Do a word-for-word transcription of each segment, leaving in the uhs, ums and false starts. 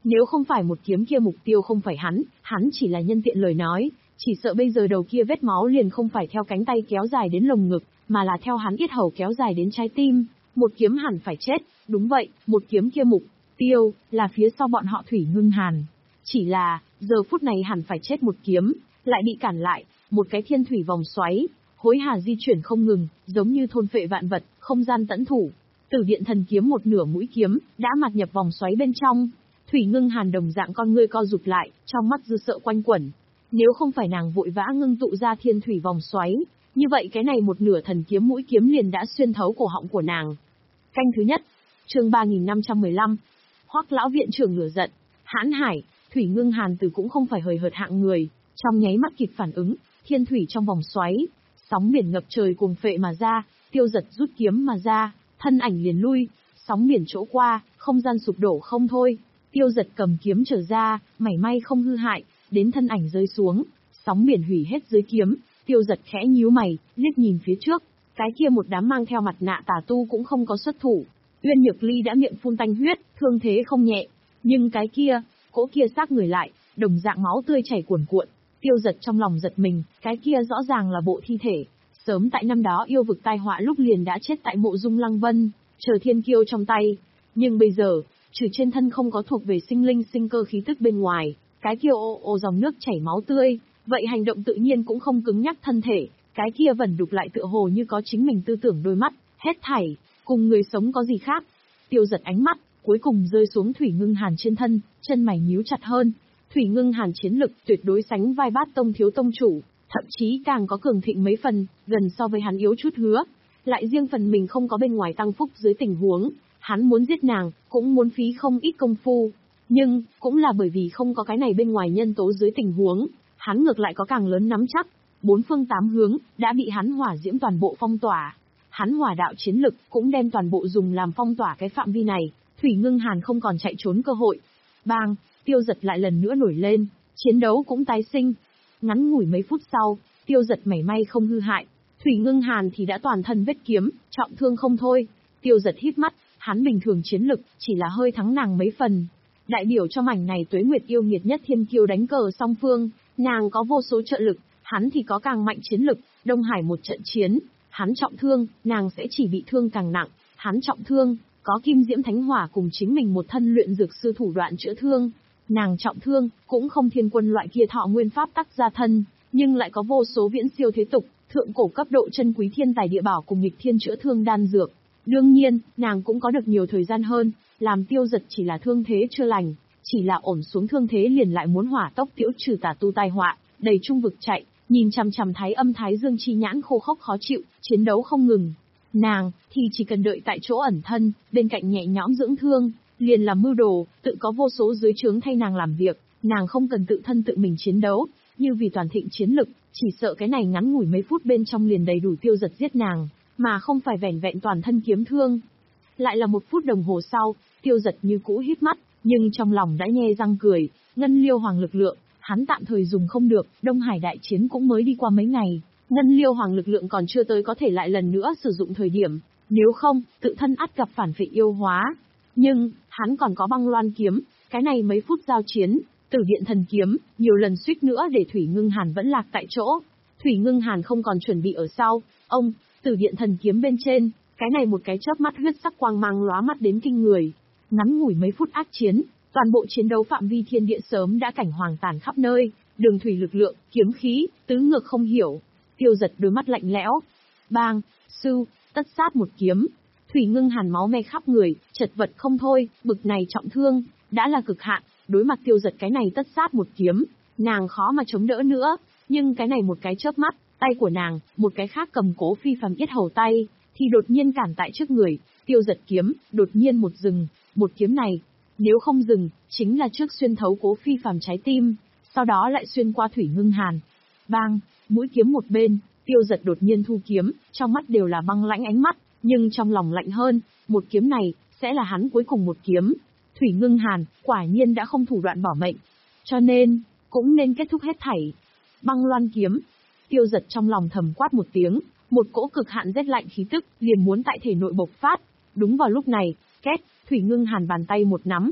Nếu không phải một kiếm kia mục tiêu không phải hắn, hắn chỉ là nhân tiện lời nói, chỉ sợ bây giờ đầu kia vết máu liền không phải theo cánh tay kéo dài đến lồng ngực, mà là theo hắn yết hầu kéo dài đến trái tim. Một kiếm hẳn phải chết, đúng vậy, một kiếm kia mục tiêu là phía sau bọn họ Thủy Ngưng Hàn. Chỉ là, giờ phút này hẳn phải chết một kiếm, lại bị cản lại, một cái thiên thủy vòng xoáy, hối hà di chuyển không ngừng, giống như thôn phệ vạn vật, không gian tẫn thủ. Tử Điện Thần Kiếm một nửa mũi kiếm, đã mạt nhập vòng xoáy bên trong. Thủy Ngưng Hàn đồng dạng con ngươi co rụt lại, trong mắt dư sợ quanh quẩn. Nếu không phải nàng vội vã ngưng tụ ra thiên thủy vòng xoáy, như vậy cái này một nửa thần kiếm mũi kiếm liền đã xuyên thấu cổ họng của nàng. Canh thứ nhất, chương ba nghìn năm trăm mười lăm. Hoắc lão viện trưởng lửa giận, hãn hải, Thủy Ngưng Hàn từ cũng không phải hời hợt hạng người, trong nháy mắt kịp phản ứng, thiên thủy trong vòng xoáy, sóng biển ngập trời cuồng phệ mà ra, Tiêu Giật rút kiếm mà ra, thân ảnh liền lui, sóng biển chỗ qua, không gian sụp đổ không thôi. Tiêu Giật cầm kiếm trở ra, mảy may không hư hại, đến thân ảnh rơi xuống, sóng biển hủy hết dưới kiếm. Tiêu Giật khẽ nhíu mày, liếc nhìn phía trước, cái kia một đám mang theo mặt nạ tà tu cũng không có xuất thủ. Uyên Nhược Ly đã miệng phun tanh huyết, thương thế không nhẹ, nhưng cái kia, cỗ kia xác người lại, đồng dạng máu tươi chảy cuồn cuộn. Tiêu Giật trong lòng giật mình, cái kia rõ ràng là bộ thi thể, sớm tại năm đó yêu vực tai họa lúc liền đã chết tại mộ Dung Lăng Vân, chờ thiên kiêu trong tay. Nhưng bây giờ, trừ trên thân không có thuộc về sinh linh sinh cơ khí tức bên ngoài, cái kia ô ô dòng nước chảy máu tươi, vậy hành động tự nhiên cũng không cứng nhắc thân thể, cái kia vẩn đục lại tựa hồ như có chính mình tư tưởng đôi mắt, hết thảy, cùng người sống có gì khác. Tiêu Giật ánh mắt, cuối cùng rơi xuống Thủy Ngưng Hàn trên thân, chân mày nhíu chặt hơn. Thủy Ngưng Hàn chiến lực tuyệt đối sánh vai Bát Tông thiếu tông chủ, thậm chí càng có cường thịnh mấy phần, gần so với hắn yếu chút hứa. Lại riêng phần mình không có bên ngoài tăng phúc dưới tình huống, hắn muốn giết nàng, cũng muốn phí không ít công phu. Nhưng, cũng là bởi vì không có cái này bên ngoài nhân tố dưới tình huống, hắn ngược lại có càng lớn nắm chắc. Bốn phương tám hướng, đã bị hắn hỏa diễm toàn bộ phong tỏa. Hắn hỏa đạo chiến lực cũng đem toàn bộ dùng làm phong tỏa cái phạm vi này, Thủy Ngưng Hàn không còn chạy trốn cơ hội. Bang, Tiêu Giật lại lần nữa nổi lên, chiến đấu cũng tái sinh. Ngắn ngủi mấy phút sau, Tiêu Giật mảy may không hư hại, Thủy Ngưng Hàn thì đã toàn thân vết kiếm, trọng thương không thôi. Tiêu Giật hít mắt, hắn bình thường chiến lực, chỉ là hơi thắng nàng mấy phần. Đại biểu cho mảnh này Tuế Nguyệt yêu nghiệt nhất thiên kiêu đánh cờ song phương, nàng có vô số trợ lực, hắn thì có càng mạnh chiến lực. Đông Hải một trận chiến, hắn trọng thương, nàng sẽ chỉ bị thương càng nặng. Hắn trọng thương, có Kim Diễm Thánh Hỏa cùng chính mình một thân luyện dược sư thủ đoạn chữa thương. Nàng trọng thương, cũng không thiên quân loại kia thọ nguyên pháp tắc ra thân, nhưng lại có vô số viễn siêu thế tục, thượng cổ cấp độ chân quý thiên tài địa bảo cùng nghịch thiên chữa thương đan dược. Đương nhiên, nàng cũng có được nhiều thời gian hơn, làm Tiêu Giật chỉ là thương thế chưa lành, chỉ là ổn xuống thương thế liền lại muốn hỏa tốc tiễu trừ tà tu tai họa, đầy trung vực chạy, nhìn chằm chằm Thái Âm Thái Dương chi nhãn khô khốc khó chịu, chiến đấu không ngừng. Nàng thì chỉ cần đợi tại chỗ ẩn thân, bên cạnh nhẹ nhõm dưỡng thương, liền làm mưu đồ, tự có vô số dưới trướng thay nàng làm việc, nàng không cần tự thân tự mình chiến đấu, như vì toàn thịnh chiến lực, chỉ sợ cái này ngắn ngủi mấy phút bên trong liền đầy đủ Tiêu Giật giết nàng, mà không phải vẻn vẹn toàn thân kiếm thương. Lại là một phút đồng hồ sau, Tiêu Giật như cũ hít mắt, nhưng trong lòng đã nhe răng cười, Ngân Liêu Hoàng lực lượng, hắn tạm thời dùng không được, Đông Hải đại chiến cũng mới đi qua mấy ngày, Ngân Liêu Hoàng lực lượng còn chưa tới có thể lại lần nữa sử dụng thời điểm, nếu không, tự thân ắt gặp phản phệ yêu hóa. Nhưng, hắn còn có Băng Loan kiếm, cái này mấy phút giao chiến, Tử Điện Thần Kiếm, nhiều lần suýt nữa để Thủy Ngưng Hàn vẫn lạc tại chỗ. Thủy Ngưng Hàn không còn chuẩn bị ở sau, ông, Tử Điện Thần Kiếm bên trên, cái này một cái chớp mắt huyết sắc quang mang lóa mắt đến kinh người. Ngắn ngủi mấy phút ác chiến, toàn bộ chiến đấu phạm vi thiên địa sớm đã cảnh hoàng tàn khắp nơi, đường thủy lực lượng, kiếm khí, tứ ngược không hiểu. Tiêu Giật đôi mắt lạnh lẽo. Bang, sư, tất sát một kiếm. Thủy Ngưng Hàn máu me khắp người, chật vật không thôi, bực này trọng thương, đã là cực hạn, đối mặt Tiêu Giật cái này tất sát một kiếm, nàng khó mà chống đỡ nữa, nhưng cái này một cái chớp mắt, tay của nàng, một cái khác cầm Cố Phi Phàm yết hầu tay, thì đột nhiên cản tại trước người, Tiêu Giật kiếm, đột nhiên một dừng, một kiếm này, nếu không dừng, chính là trước xuyên thấu Cố Phi Phàm trái tim, sau đó lại xuyên qua Thủy Ngưng Hàn. Bang, mũi kiếm một bên, Tiêu Giật đột nhiên thu kiếm, trong mắt đều là băng lãnh ánh mắt, nhưng trong lòng lạnh hơn, một kiếm này, sẽ là hắn cuối cùng một kiếm. Thủy Ngưng Hàn, quả nhiên đã không thủ đoạn bỏ mệnh. Cho nên, cũng nên kết thúc hết thảy. Băng Loan kiếm. Tiêu Giật trong lòng thầm quát một tiếng, một cỗ cực hạn rét lạnh khí tức, liền muốn tại thể nội bộc phát. Đúng vào lúc này, két, Thủy Ngưng Hàn bàn tay một nắm.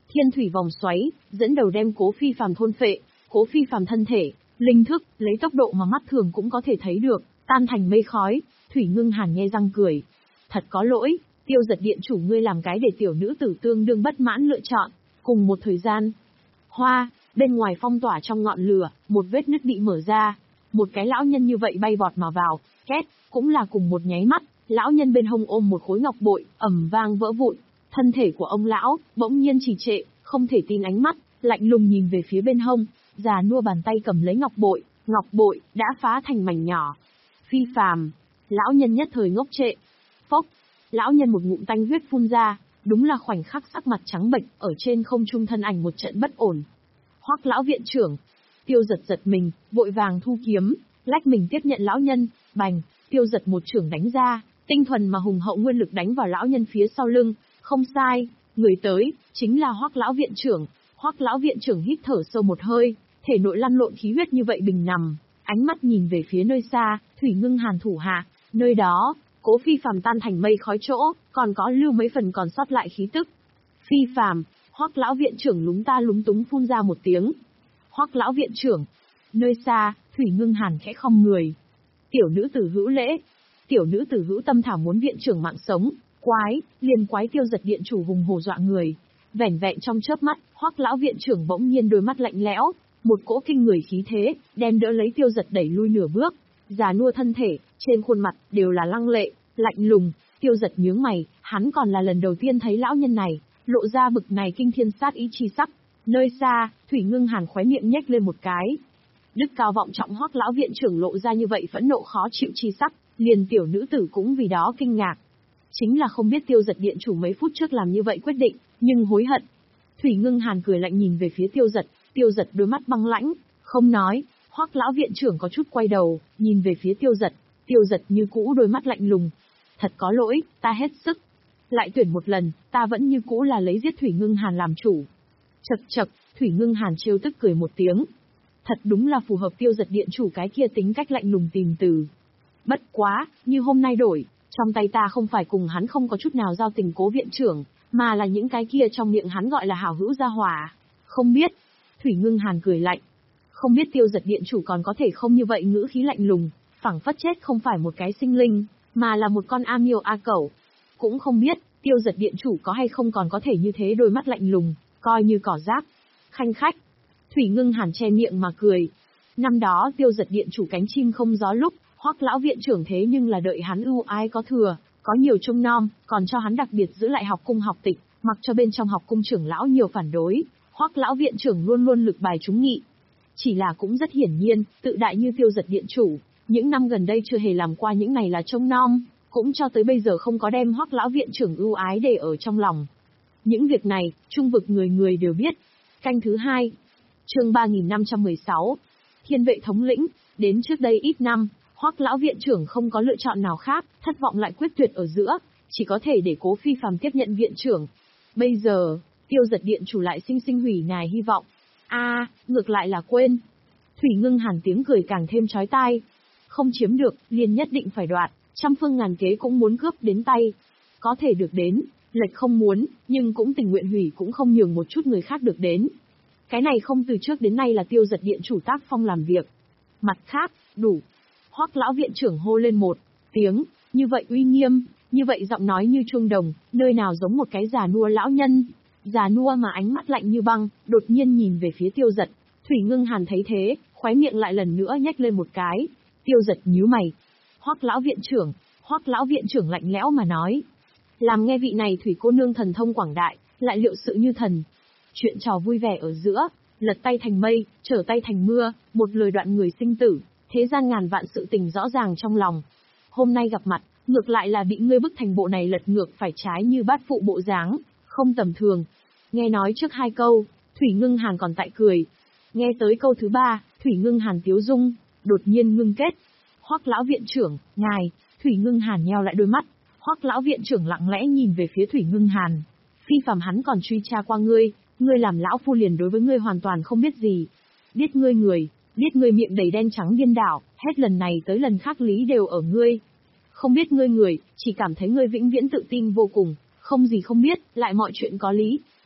Thiên thủy vòng xoáy, dẫn đầu đem Cố Phi Phàm thôn phệ, Cố Phi Phàm thân thể, linh thức, lấy tốc độ mà mắt thường cũng có thể thấy được, tan thành mây khói. Thủy Ngưng Hàn nhe răng cười. Thật có lỗi, Tiêu Giật điện chủ ngươi làm cái để tiểu nữ tử tương đương bất mãn lựa chọn. Cùng một thời gian, hoa, bên ngoài phong tỏa trong ngọn lửa, một vết nứt bị mở ra. Một cái lão nhân như vậy bay vọt mà vào, két, cũng là cùng một nháy mắt, lão nhân bên hông ôm một khối ngọc bội, ầm vang vỡ vụn. Thân thể của ông lão, bỗng nhiên trì trệ, không thể tin ánh mắt, lạnh lùng nhìn về phía bên hông, già nua bàn tay cầm lấy ngọc bội, ngọc bội, đã phá thành mảnh nhỏ. Phi Phàm, lão nhân nhất thời ngốc trệ. Phốc, lão nhân một ngụm tanh huyết phun ra, đúng là khoảnh khắc sắc mặt trắng bệch, ở trên không trung thân ảnh một trận bất ổn. Hoắc lão viện trưởng, Tiêu Giật giật mình, vội vàng thu kiếm, lách mình tiếp nhận lão nhân, bành, Tiêu Giật một chưởng đánh ra, tinh thuần mà hùng hậu nguyên lực đánh vào lão nhân phía sau lưng, không sai, người tới, chính là Hoắc lão viện trưởng. Hoắc lão viện trưởng hít thở sâu một hơi, thể nội lăn lộn khí huyết như vậy bình nằm, ánh mắt nhìn về phía nơi xa, Thủy Ngưng Hàn thủ hạ, nơi đó, Cố Phi Phàm tan thành mây khói chỗ, còn có lưu mấy phần còn sót lại khí tức. Phi Phàm, Hoắc lão viện trưởng lúng ta lúng túng phun ra một tiếng. Hoắc lão viện trưởng, nơi xa, Thủy Ngưng Hàn khẽ khom người. Tiểu nữ tử hữu lễ, tiểu nữ tử hữu tâm thảo muốn viện trưởng mạng sống, quái, liền quái Tiêu Giật điện chủ hùng hổ dọa người. Vẻn vẹn trong chớp mắt, Hoắc lão viện trưởng bỗng nhiên đôi mắt lạnh lẽo, một cỗ kinh người khí thế, đem đỡ lấy Tiêu Giật đẩy lui nửa bước, già nua thân thể, trên khuôn mặt đều là lăng lệ, lạnh lùng. Tiêu Giật nhướng mày, hắn còn là lần đầu tiên thấy lão nhân này, lộ ra bực này kinh thiên sát ý chi sắc. Nơi xa, Thủy Ngưng Hàn khóe miệng nhếch lên một cái. Đức cao vọng trọng Hoắc lão viện trưởng lộ ra như vậy phẫn nộ khó chịu chi sắc, liền tiểu nữ tử cũng vì đó kinh ngạc. Chính là không biết Tiêu Giật điện chủ mấy phút trước làm như vậy quyết định, nhưng hối hận. Thủy Ngưng Hàn cười lạnh nhìn về phía Tiêu Giật, Tiêu Giật đôi mắt băng lãnh, không nói. Hoắc lão viện trưởng có chút quay đầu, nhìn về phía Tiêu Giật, Tiêu Giật như cũ đôi mắt lạnh lùng. Thật có lỗi, ta hết sức. Lại tuyển một lần, ta vẫn như cũ là lấy giết Thủy Ngưng Hàn làm chủ. Chậc chậc, Thủy Ngưng Hàn trêu tức cười một tiếng. Thật đúng là phù hợp Tiêu Giật điện chủ cái kia tính cách lạnh lùng tìm từ. Bất quá, như hôm nay đổi, trong tay ta không phải cùng hắn không có chút nào giao tình Cố viện trưởng, mà là những cái kia trong miệng hắn gọi là hảo hữu gia hỏa. Không biết. Thủy Ngưng Hàn cười lạnh. Không biết Tiêu Giật điện chủ còn có thể không như vậy ngữ khí lạnh lùng, phảng phất chết không phải một cái sinh linh, mà là một con a miêu a cẩu. Cũng không biết, Tiêu Giật điện chủ có hay không còn có thể như thế đôi mắt lạnh lùng, coi như cỏ rác. Khanh khách. Thủy Ngưng Hàn che miệng mà cười. Năm đó Tiêu Giật điện chủ cánh chim không gió lúc, Hoắc lão viện trưởng thế nhưng là đợi hắn ưu ái có thừa, có nhiều trông nom, còn cho hắn đặc biệt giữ lại học cung học tịch, mặc cho bên trong học cung trưởng lão nhiều phản đối, Hoắc lão viện trưởng luôn luôn lực bài trúng nghị. Chỉ là cũng rất hiển nhiên, tự đại như Tiêu Giật điện chủ, những năm gần đây chưa hề làm qua những này là trông nom, cũng cho tới bây giờ không có đem Hoắc lão viện trưởng ưu ái để ở trong lòng. Những việc này, trung vực người người đều biết. Canh thứ hai, chương ba nghìn năm trăm mười sáu, Thiên vệ thống lĩnh. Đến trước đây ít năm, Hoắc lão viện trưởng không có lựa chọn nào khác, thất vọng lại quyết tuyệt ở giữa, chỉ có thể để Cố Phi Phàm tiếp nhận viện trưởng. Bây giờ, Tiêu Giật điện chủ lại sinh sinh hủy ngài hy vọng. A, à, ngược lại là quên. Thủy Ngưng Hàn tiếng cười càng thêm chói tai. Không chiếm được, liền nhất định phải đoạt, trăm phương ngàn kế cũng muốn cướp đến tay. Có thể được đến, lệch không muốn, nhưng cũng tình nguyện hủy cũng không nhường một chút người khác được đến. Cái này không từ trước đến nay là Tiêu Giật điện chủ tác phong làm việc. Mặt khác, đủ. Hoắc lão viện trưởng hô lên một tiếng, như vậy uy nghiêm, như vậy giọng nói như chuông đồng, nơi nào giống một cái già nua lão nhân. Già nua mà ánh mắt lạnh như băng, đột nhiên nhìn về phía Tiêu Giật. Thủy Ngưng Hàn thấy thế, khóe miệng lại lần nữa nhếch lên một cái. Tiêu Giật nhíu mày. Hoắc lão viện trưởng, Hoắc lão viện trưởng lạnh lẽo mà nói. Làm nghe vị này Thủy cô nương thần thông quảng đại, lại liệu sự như thần. Chuyện trò vui vẻ ở giữa, lật tay thành mây, trở tay thành mưa, một lời đoạn người sinh tử, thế gian ngàn vạn sự tình rõ ràng trong lòng. Hôm nay gặp mặt, ngược lại là bị ngươi bức thành bộ này lật ngược phải trái như bát phụ bộ dáng, không tầm thường. Nghe nói trước hai câu, Thủy Ngưng Hàn còn tại cười. Nghe tới câu thứ ba, Thủy Ngưng Hàn tiếu dung, đột nhiên ngưng kết. Hoắc lão viện trưởng, ngài. Thủy Ngưng Hàn nheo lại đôi mắt. Hoắc lão viện trưởng lặng lẽ nhìn về phía Thủy Ngưng Hàn. Phi Phàm hắn còn truy tra qua ngươi, ngươi làm lão phu liền đối với ngươi hoàn toàn không biết gì. Biết ngươi người, biết ngươi miệng đầy đen trắng điên đảo, hết lần này tới lần khác lý đều ở ngươi. Không biết ngươi người, chỉ cảm thấy ngươi vĩnh viễn tự tin vô cùng, không gì không biết, lại mọi chuyện có lý.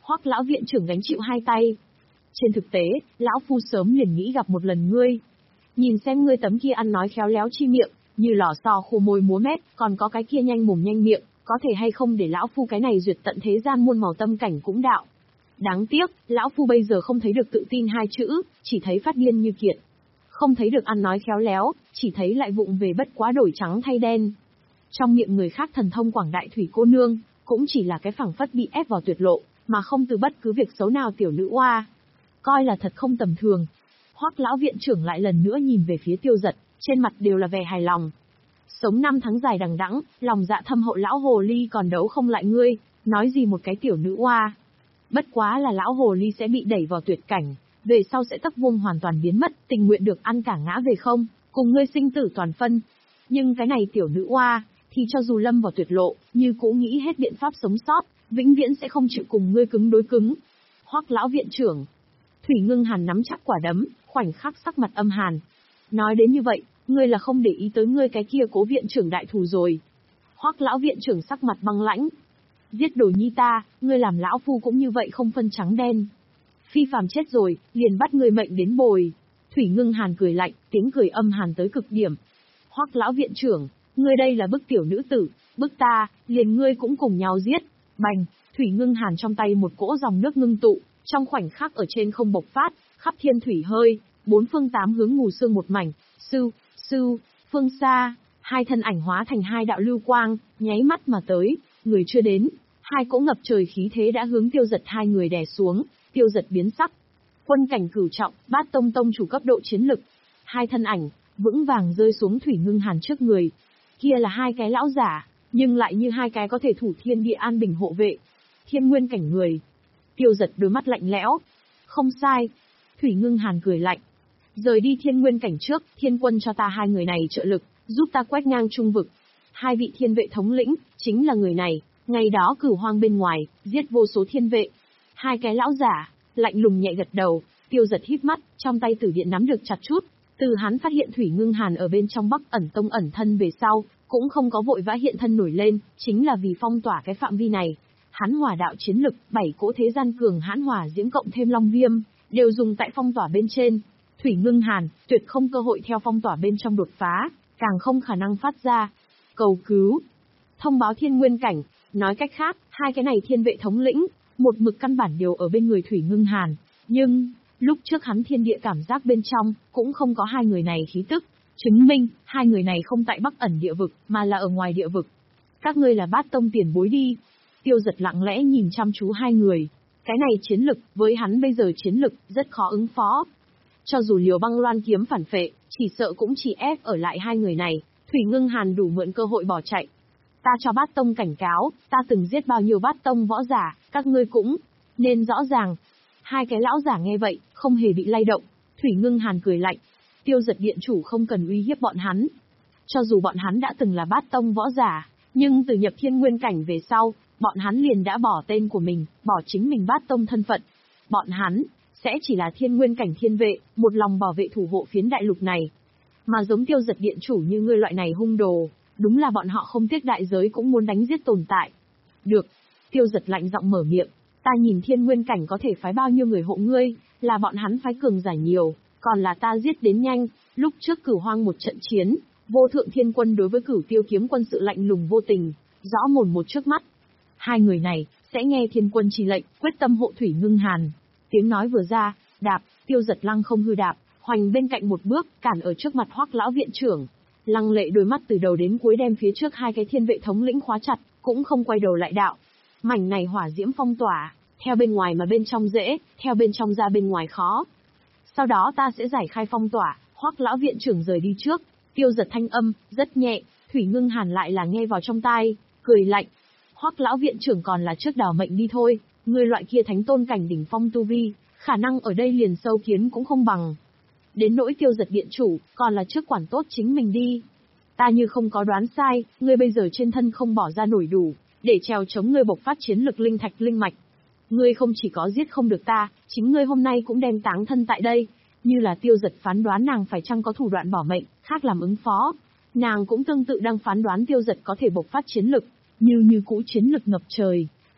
Hoắc lão viện trưởng gánh chịu hai tay. Trên thực tế, lão phu sớm liền nghĩ gặp một lần ngươi. Nhìn xem ngươi tấm kia ăn nói khéo léo chi miệng, như lò xo khô môi múa mép, còn có cái kia nhanh mồm nhanh miệng, có thể hay không để lão phu cái này duyệt tận thế gian muôn màu tâm cảnh cũng đạo. Đáng tiếc, lão phu bây giờ không thấy được tự tin hai chữ, chỉ thấy phát điên như kiệt. Không thấy được ăn nói khéo léo, chỉ thấy lại vụng về bất quá đổi trắng thay đen. Trong miệng người khác thần thông quảng đại thủy cô nương, cũng chỉ là cái phẳng phất bị ép vào tuyệt lộ, mà không từ bất cứ việc xấu nào tiểu nữ oa. Coi là thật không tầm thường. Hoắc lão viện trưởng lại lần nữa nhìn về phía Tiêu Dật, trên mặt đều là vẻ hài lòng. Sống năm tháng dài đằng đẵng, lòng dạ thâm hậu lão hồ ly còn đấu không lại ngươi, nói gì một cái tiểu nữ oa. Bất quá là lão hồ ly sẽ bị đẩy vào tuyệt cảnh, về sau sẽ tắc vuông hoàn toàn biến mất, tình nguyện được ăn cả ngã về không, cùng ngươi sinh tử toàn phân. Nhưng cái này tiểu nữ oa, thì cho dù lâm vào tuyệt lộ, như cũ nghĩ hết biện pháp sống sót, vĩnh viễn sẽ không chịu cùng ngươi cứng đối cứng. Hoắc lão viện trưởng. Thủy Ngưng Hàn nắm chắc quả đấm, khoảnh khắc sắc mặt âm hàn. Nói đến như vậy, ngươi là không để ý tới ngươi cái kia Cố viện trưởng đại thù rồi. Hoắc lão viện trưởng sắc mặt băng lãnh. Giết đồ nhi ta, ngươi làm lão phu cũng như vậy không phân trắng đen. Phi phàm chết rồi, liền bắt ngươi mệnh đến bồi. Thủy Ngưng Hàn cười lạnh, tiếng cười âm hàn tới cực điểm. Hoắc lão viện trưởng, ngươi đây là bức tiểu nữ tử, bức ta, liền ngươi cũng cùng nhau giết. Bành, Thủy Ngưng Hàn trong tay một cỗ dòng nước ngưng tụ, trong khoảnh khắc ở trên không bộc phát, khắp thiên thủy hơi, bốn phương tám hướng mù sương một mảnh, sư, sư, phương xa, hai thân ảnh hóa thành hai đạo lưu quang, nháy mắt mà tới, người chưa đến, hai cỗ ngập trời khí thế đã hướng Tiêu Dật hai người đè xuống, Tiêu Dật biến sắc. Quân cảnh cửu trọng, Bát Tông tông chủ cấp độ chiến lực, hai thân ảnh vững vàng rơi xuống Thủy Ngưng Hàn trước người. Kia là hai cái lão giả, nhưng lại như hai cái có thể thủ thiên địa an bình hộ vệ, thiên nguyên cảnh người. Tiêu Dật đôi mắt lạnh lẽo. Không sai. Thủy Ngưng Hàn cười lạnh. Rời đi thiên nguyên cảnh trước, thiên quân cho ta hai người này trợ lực, giúp ta quét ngang trung vực. Hai vị thiên vệ thống lĩnh, chính là người này, ngày đó cửu hoang bên ngoài, giết vô số thiên vệ. Hai cái lão giả, lạnh lùng nhẹ gật đầu, Tiêu Dật híp mắt, trong tay tử điện nắm được chặt chút. Từ hắn phát hiện Thủy Ngưng Hàn ở bên trong Bắc Ẩn Tông ẩn thân về sau, cũng không có vội vã hiện thân nổi lên, chính là vì phong tỏa cái phạm vi này. Hắn hỏa đạo chiến lực, bảy cỗ thế gian cường hãn hỏa diễm cộng thêm long viêm, đều dùng tại phong tỏa bên trên. Thủy Ngưng Hàn, tuyệt không cơ hội theo phong tỏa bên trong đột phá, càng không khả năng phát ra. Cầu cứu. Thông báo thiên nguyên cảnh, nói cách khác, hai cái này thiên vệ thống lĩnh, một mực căn bản đều ở bên người Thủy Ngưng Hàn. Nhưng, lúc trước hắn thiên địa cảm giác bên trong, cũng không có hai người này khí tức. Chứng minh, hai người này không tại Bắc Ẩn địa vực, mà là ở ngoài địa vực. Các ngươi là Bát Tông tiền bối đi. Tiêu Dật lặng lẽ nhìn chăm chú hai người. Cái này chiến lực, với hắn bây giờ chiến lực, rất khó ứng phó. Cho dù liều băng loan kiếm phản phệ, chỉ sợ cũng chỉ ép ở lại hai người này, Thủy Ngưng Hàn đủ mượn cơ hội bỏ chạy. Ta cho Bát Tông cảnh cáo, ta từng giết bao nhiêu Bát Tông võ giả, các ngươi cũng nên rõ ràng. Hai cái lão giả nghe vậy, không hề bị lay động. Thủy Ngưng Hàn cười lạnh. Tiêu Dật điện chủ không cần uy hiếp bọn hắn. Cho dù bọn hắn đã từng là Bát Tông võ giả, nhưng từ nhập thiên nguyên cảnh về sau, bọn hắn liền đã bỏ tên của mình, bỏ chính mình Bát Tông thân phận. Bọn hắn sẽ chỉ là thiên nguyên cảnh thiên vệ, một lòng bảo vệ thủ hộ phiến đại lục này. Mà giống Tiêu Dật điện chủ như ngươi loại này hung đồ, đúng là bọn họ không tiếc đại giới cũng muốn đánh giết tồn tại. Được. Tiêu Dật lạnh giọng mở miệng. Ta nhìn thiên nguyên cảnh có thể phái bao nhiêu người hộ ngươi, là bọn hắn phái cường giả nhiều, còn là ta giết đến nhanh. Lúc trước Cửu Hoang một trận chiến, vô thượng thiên quân đối với Cửu Tiêu kiếm quân sự lạnh lùng vô tình, rõ mồn một trước mắt. Hai người này sẽ nghe thiên quân chỉ lệnh, quyết tâm hộ Thủy Ngưng Hàn. Tiếng nói vừa ra, đạp, Tiêu Dật lăng không hư đạp, hoành bên cạnh một bước, cản ở trước mặt Hoắc lão viện trưởng. Lăng Lệ đôi mắt từ đầu đến cuối đem phía trước hai cái thiên vệ thống lĩnh khóa chặt, cũng không quay đầu lại đạo. Mảnh này hỏa diễm phong tỏa, theo bên ngoài mà bên trong dễ, theo bên trong ra bên ngoài khó. Sau đó ta sẽ giải khai phong tỏa. Hoắc lão viện trưởng rời đi trước. Tiêu Dật thanh âm rất nhẹ, Thủy Ngưng Hàn lại là nghe vào trong tai, cười lạnh. Hoắc lão viện trưởng còn là trước đảo mệnh đi thôi, người loại kia thánh tôn cảnh đỉnh phong tu vi, khả năng ở đây liền sâu kiến cũng không bằng. Đến nỗi Tiêu Dật điện chủ, còn là trước quản tốt chính mình đi. Ta như không có đoán sai, ngươi bây giờ trên thân không bỏ ra nổi đủ, để trèo chống ngươi bộc phát chiến lực linh thạch linh mạch. Ngươi không chỉ có giết không được ta, chính ngươi hôm nay cũng đem táng thân tại đây. Như là Tiêu Dật phán đoán nàng phải chăng có thủ đoạn bỏ mệnh, khác làm ứng phó. Nàng cũng tương tự đang phán đoán Tiêu Dật có thể bộc phát chiến lực, như như cũ chiến lực ngập trời.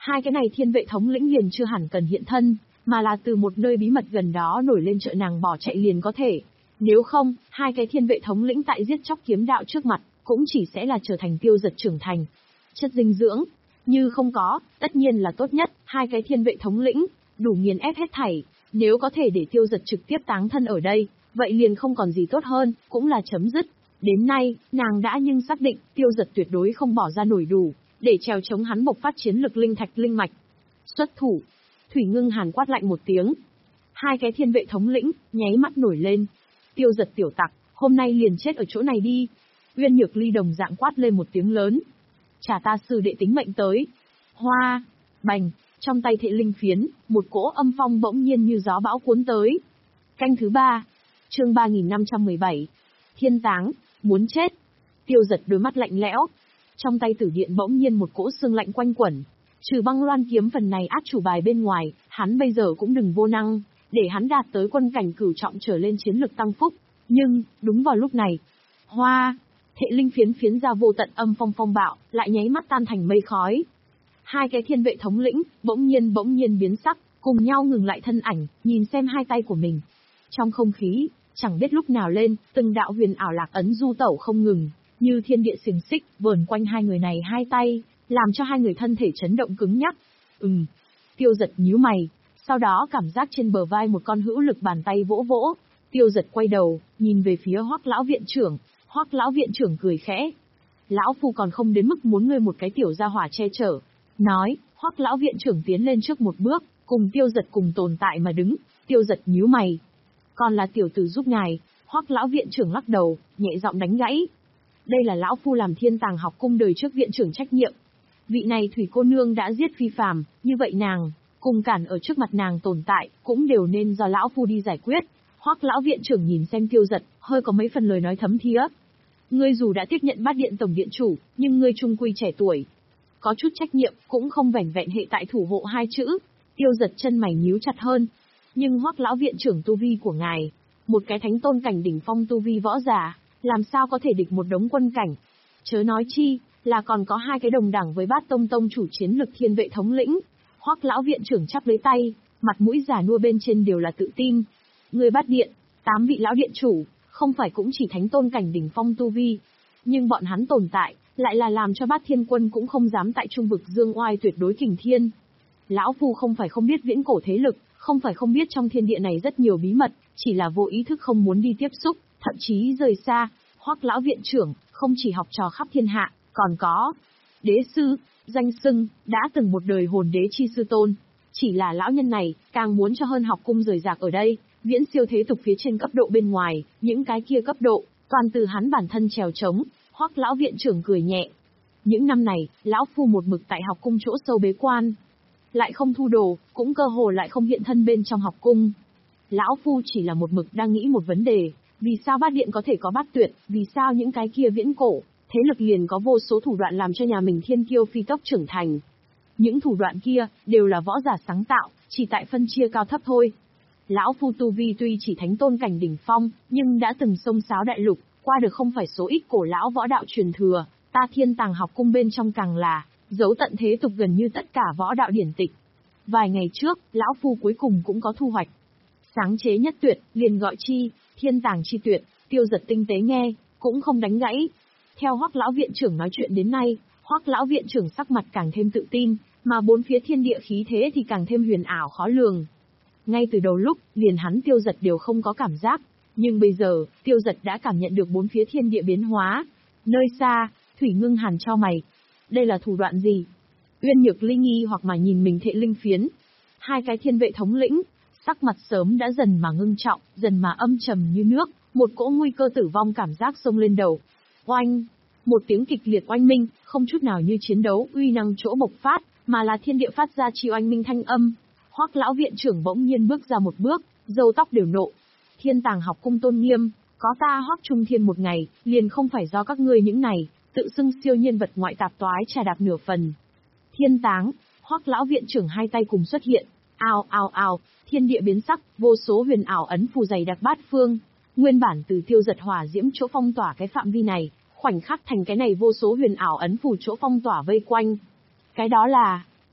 Hai cái này thiên vệ thống lĩnh liền chưa hẳn cần hiện thân, mà là từ một nơi bí mật gần đó nổi lên trợ nàng bỏ chạy liền có thể. Nếu không, hai cái thiên vệ thống lĩnh tại giết chóc kiếm đạo trước mặt, cũng chỉ sẽ là trở thành tiêu giật trưởng thành. Chất dinh dưỡng, như không có, tất nhiên là tốt nhất, hai cái thiên vệ thống lĩnh, đủ nghiền ép hết thảy. Nếu có thể để tiêu giật trực tiếp táng thân ở đây, vậy liền không còn gì tốt hơn, cũng là chấm dứt. Đến nay, nàng đã nhưng xác định, tiêu giật tuyệt đối không bỏ ra nổi đủ, để trèo chống hắn bộc phát chiến lực linh thạch linh mạch. Xuất thủ. Thủy Ngưng Hàn quát lạnh một tiếng. Hai cái thiên vệ thống lĩnh, nháy mắt nổi lên. Tiêu giật tiểu tặc, hôm nay liền chết ở chỗ này đi. Uyên Nhược Ly đồng dạng quát lên một tiếng lớn. Trả ta sư đệ tính mệnh tới. Hoa. Bành. Trong tay thệ linh phiến, một cỗ âm phong bỗng nhiên như gió bão cuốn tới. Canh thứ ba. Chương ba nghìn năm trăm mười bảy. Thiên táng, muốn chết. Tiêu giật đôi mắt lạnh lẽo. Trong tay tử điện bỗng nhiên một cỗ xương lạnh quanh quẩn. Trừ băng loan kiếm phần này át chủ bài bên ngoài, hắn bây giờ cũng đừng vô năng, để hắn đạt tới quân cảnh cửu trọng trở lên chiến lực tăng phúc. Nhưng, đúng vào lúc này, hoa, thệ linh phiến phiến ra vô tận âm phong phong bạo, lại nháy mắt tan thành mây khói. Hai cái thiên vệ thống lĩnh, bỗng nhiên bỗng nhiên biến sắc, cùng nhau ngừng lại thân ảnh, nhìn xem hai tay của mình. Trong không khí, chẳng biết lúc nào lên, từng đạo huyền ảo lạc ấn du tẩu không ngừng, như thiên địa xiềng xích, vờn quanh hai người này hai tay, làm cho hai người thân thể chấn động cứng nhắc. Ừm. Tiêu giật nhíu mày, sau đó cảm giác trên bờ vai một con hữu lực bàn tay vỗ vỗ. Tiêu giật quay đầu, nhìn về phía Hoắc lão viện trưởng. Hoắc lão viện trưởng cười khẽ. Lão phu còn không đến mức muốn ngươi một cái tiểu gia hỏa che chở. Nói, Hoắc lão viện trưởng tiến lên trước một bước, cùng tiêu giật cùng tồn tại mà đứng. Tiêu giật nhíu mày. Còn là tiểu tử giúp ngài. Hoắc lão viện trưởng lắc đầu, nhẹ giọng đánh gãy. Đây là lão phu làm Thiên Tàng học cung đời trước viện trưởng trách nhiệm. Vị này Thủy cô nương đã giết phi phàm, như vậy nàng, cùng cản ở trước mặt nàng tồn tại, cũng đều nên do lão phu đi giải quyết. Hoắc lão viện trưởng nhìn xem tiêu giật, hơi có mấy phần lời nói thấm thía. Ngươi dù đã tiếp nhận bát điện tổng điện chủ, nhưng ngươi trung quy trẻ tuổi. Có chút trách nhiệm, cũng không vẻn vẹn hệ tại thủ hộ hai chữ. Tiêu giật chân mày nhíu chặt hơn. Nhưng Hoắc lão viện trưởng tu vi của ngài, một cái thánh tôn cảnh đỉnh phong tu vi võ giả, làm sao có thể địch một đống quân cảnh. Chớ nói chi, là còn có hai cái đồng đẳng với bát tông tông chủ chiến lực thiên vệ thống lĩnh. Hoắc lão viện trưởng chắp lấy tay, mặt mũi già nua bên trên đều là tự tin. Người bát điện, tám vị lão điện chủ, không phải cũng chỉ thánh tôn cảnh đỉnh phong tu vi. Nhưng bọn hắn tồn tại, lại là làm cho bát thiên quân cũng không dám tại trung vực dương oai tuyệt đối kình thiên. Lão phu không phải không biết viễn cổ thế lực, không phải không biết trong thiên địa này rất nhiều bí mật, chỉ là vô ý thức không muốn đi tiếp xúc, thậm chí rời xa. Hoắc lão viện trưởng, không chỉ học trò khắp thiên hạ, còn có đế sư, danh xưng, đã từng một đời hồn đế chi sư tôn. Chỉ là lão nhân này, càng muốn cho hơn học cung rời rạc ở đây, viễn siêu thế tục phía trên cấp độ bên ngoài, những cái kia cấp độ, toàn từ hắn bản thân trèo trống. Hoắc lão viện trưởng cười nhẹ. Những năm này, lão phu một mực tại học cung chỗ sâu bế quan, lại không thu đồ, cũng cơ hồ lại không hiện thân bên trong học cung. Lão phu chỉ là một mực đang nghĩ một vấn đề, vì sao bát điện có thể có bát tuyệt, vì sao những cái kia viễn cổ, thế lực liền có vô số thủ đoạn làm cho nhà mình thiên kiêu phi tốc trưởng thành. Những thủ đoạn kia, đều là võ giả sáng tạo, chỉ tại phân chia cao thấp thôi. Lão phu tu vi tuy chỉ thánh tôn cảnh đỉnh phong, nhưng đã từng xông xáo đại lục, qua được không phải số ít cổ lão võ đạo truyền thừa, ta Thiên Tàng học cung bên trong càng là giấu tận thế tục gần như tất cả võ đạo điển tịch. Vài ngày trước, lão phu cuối cùng cũng có thu hoạch. Sáng chế nhất tuyệt, liền gọi chi, Thiên Tàng chi tuyệt. Tiêu giật tinh tế nghe, cũng không đánh gãy. Theo Hoắc lão viện trưởng nói chuyện đến nay, Hoắc lão viện trưởng sắc mặt càng thêm tự tin, mà bốn phía thiên địa khí thế thì càng thêm huyền ảo khó lường. Ngay từ đầu lúc, liền hắn tiêu giật đều không có cảm giác, nhưng bây giờ, tiêu giật đã cảm nhận được bốn phía thiên địa biến hóa. Nơi xa, Thủy Ngưng Hàn cho mày. Đây là thủ đoạn gì? Uyên Nhược Ly nghi hoặc mà nhìn mình thệ linh phiến. Hai cái thiên vệ thống lĩnh, sắc mặt sớm đã dần mà ngưng trọng, dần mà âm trầm như nước, một cỗ nguy cơ tử vong cảm giác xông lên đầu. Oanh! Một tiếng kịch liệt oanh minh, không chút nào như chiến đấu uy năng chỗ bộc phát, mà là thiên địa phát ra chi oanh minh thanh âm. Hoắc lão viện trưởng bỗng nhiên bước ra một bước, râu tóc đều nộ. Thiên Tàng học cung tôn nghiêm, có ta Hoắc Trung Thiên một ngày, liền không phải do các ngươi những này, tự xưng siêu nhiên vật ngoại tạp toái trà đạp nửa phần. Thiên táng, Hoắc lão viện trưởng hai tay cùng xuất hiện, ào ào ào, thiên địa biến sắc, vô số huyền ảo ấn phù dày đặc bát phương. Nguyên bản từ tiêu giật hỏa diễm chỗ phong tỏa cái phạm vi này, khoảnh khắc thành cái này vô số huyền ảo ấn phù chỗ phong tỏa vây quanh. Cái đó là